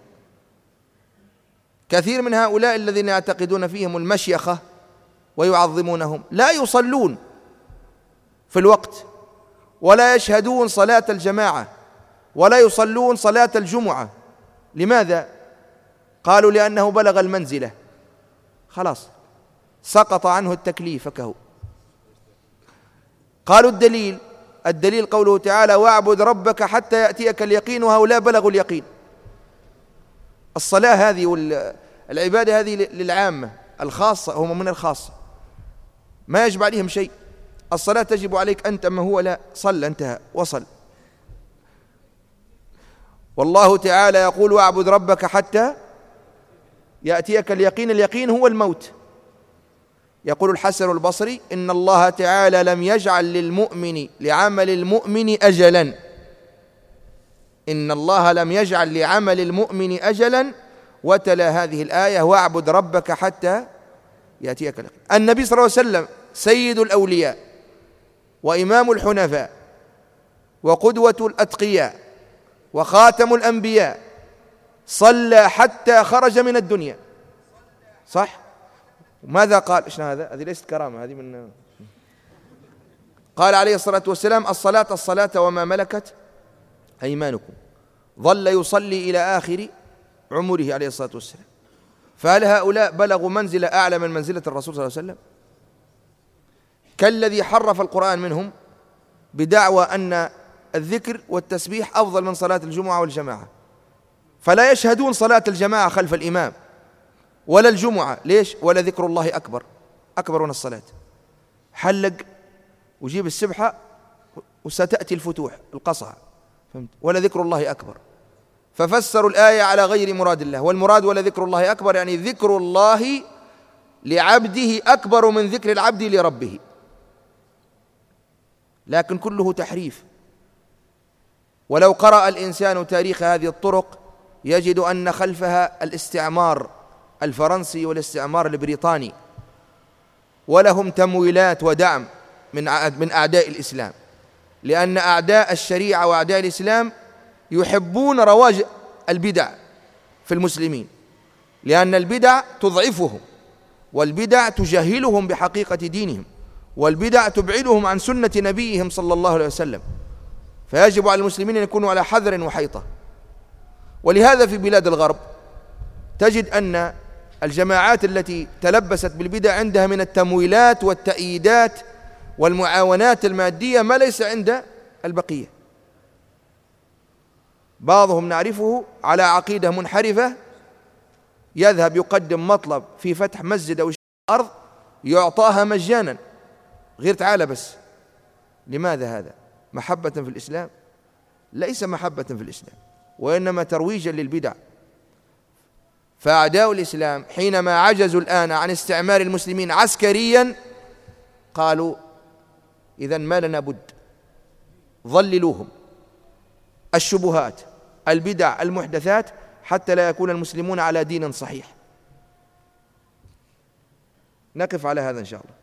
كثير من هؤلاء الذين يعتقدون فيهم المشيخة ويعظمونهم لا يصلون في الوقت، ولا يشهدون صلاة الجماعة، ولا يصلون صلاة الجمعة. لماذا؟ قالوا لأنه بلغ المنزلة، خلاص سقط عنه التكليف فكهو. قالوا الدليل قوله تعالى واعبد ربك حتى يأتيك اليقين، وهؤلاء بلغوا اليقين. الصلاة هذه والعبادة هذه للعامة، الخاصة هم من الخاصة ما يجب عليهم شيء. الصلاة تجب عليك أنت، أما هو لا، صلى انتهى وصل. والله تعالى يقول واعبد ربك حتى يأتيك اليقين. اليقين هو الموت. يقول الحسن البصري إن الله تعالى لم يجعل للمؤمن لعمل المؤمن أجلا، إن الله لم يجعل لعمل المؤمن أجلا، وتلا هذه الآية واعبد ربك حتى يأتيك اليقين. النبي صلى الله عليه وسلم سيد الأولياء وإمام الحنفاء وقدوة الأتقياء وخاتم الأنبياء، صلى حتى خرج من الدنيا، صح؟ ماذا قال؟ إيش هذا؟ هذه ليست كرامة، هذه من قال عليه الصلاة والسلام الصلاة وما ملكت أيمانكم. ظل يصلي إلى آخر عمره عليه الصلاة والسلام. فهل هؤلاء بلغوا منزلة أعلى من منزلة الرسول صلى الله عليه وسلم؟ كالذي حرف القرآن منهم بدعوى أن الذكر والتسبيح أفضل من صلاة الجمعة والجماعة، فلا يشهدون صلاة الجماعة خلف الإمام ولا الجمعة. ليش؟ ولا ذكر الله أكبر من الصلاة. حلق وجيب السبحة وستأتي الفتوح القصعة، فهمت؟ ولا ذكر الله أكبر. ففسروا الآية على غير مراد الله، والمراد ولا ذكر الله أكبر يعني ذكر الله لعبده أكبر من ذكر العبد لربه، لكن كله تحريف. ولو قرأ الإنسان تاريخ هذه الطرق يجد أن خلفها الاستعمار الفرنسي والاستعمار البريطاني، ولهم تمويلات ودعم من أعداء الإسلام، لأن أعداء الشريعة وأعداء الإسلام يحبون رواج البدع في المسلمين، لأن البدع تضعفهم، والبدع تجهلهم بحقيقة دينهم، والبدع تبعدهم عن سنة نبيهم صلى الله عليه وسلم. فيجب على المسلمين أن يكونوا على حذر وحيطة. ولهذا في بلاد الغرب تجد أن الجماعات التي تلبست بالبدع عندها من التمويلات والتأييدات والمعاونات المادية ما ليس عند البقية. بعضهم نعرفه على عقيدة منحرفة يذهب يقدم مطلب في فتح مسجد أو أرض يعطاها مجانا، غير تعالى بس. لماذا هذا؟ محبة في الإسلام؟ ليس محبة في الإسلام، وإنما ترويجا للبدع. فأعداء الإسلام حينما عجزوا الآن عن استعمار المسلمين عسكريا قالوا إذن ما لنا بد، ظللوهم الشبهات البدع المحدثات حتى لا يكون المسلمون على دين صحيح. نقف على هذا إن شاء الله.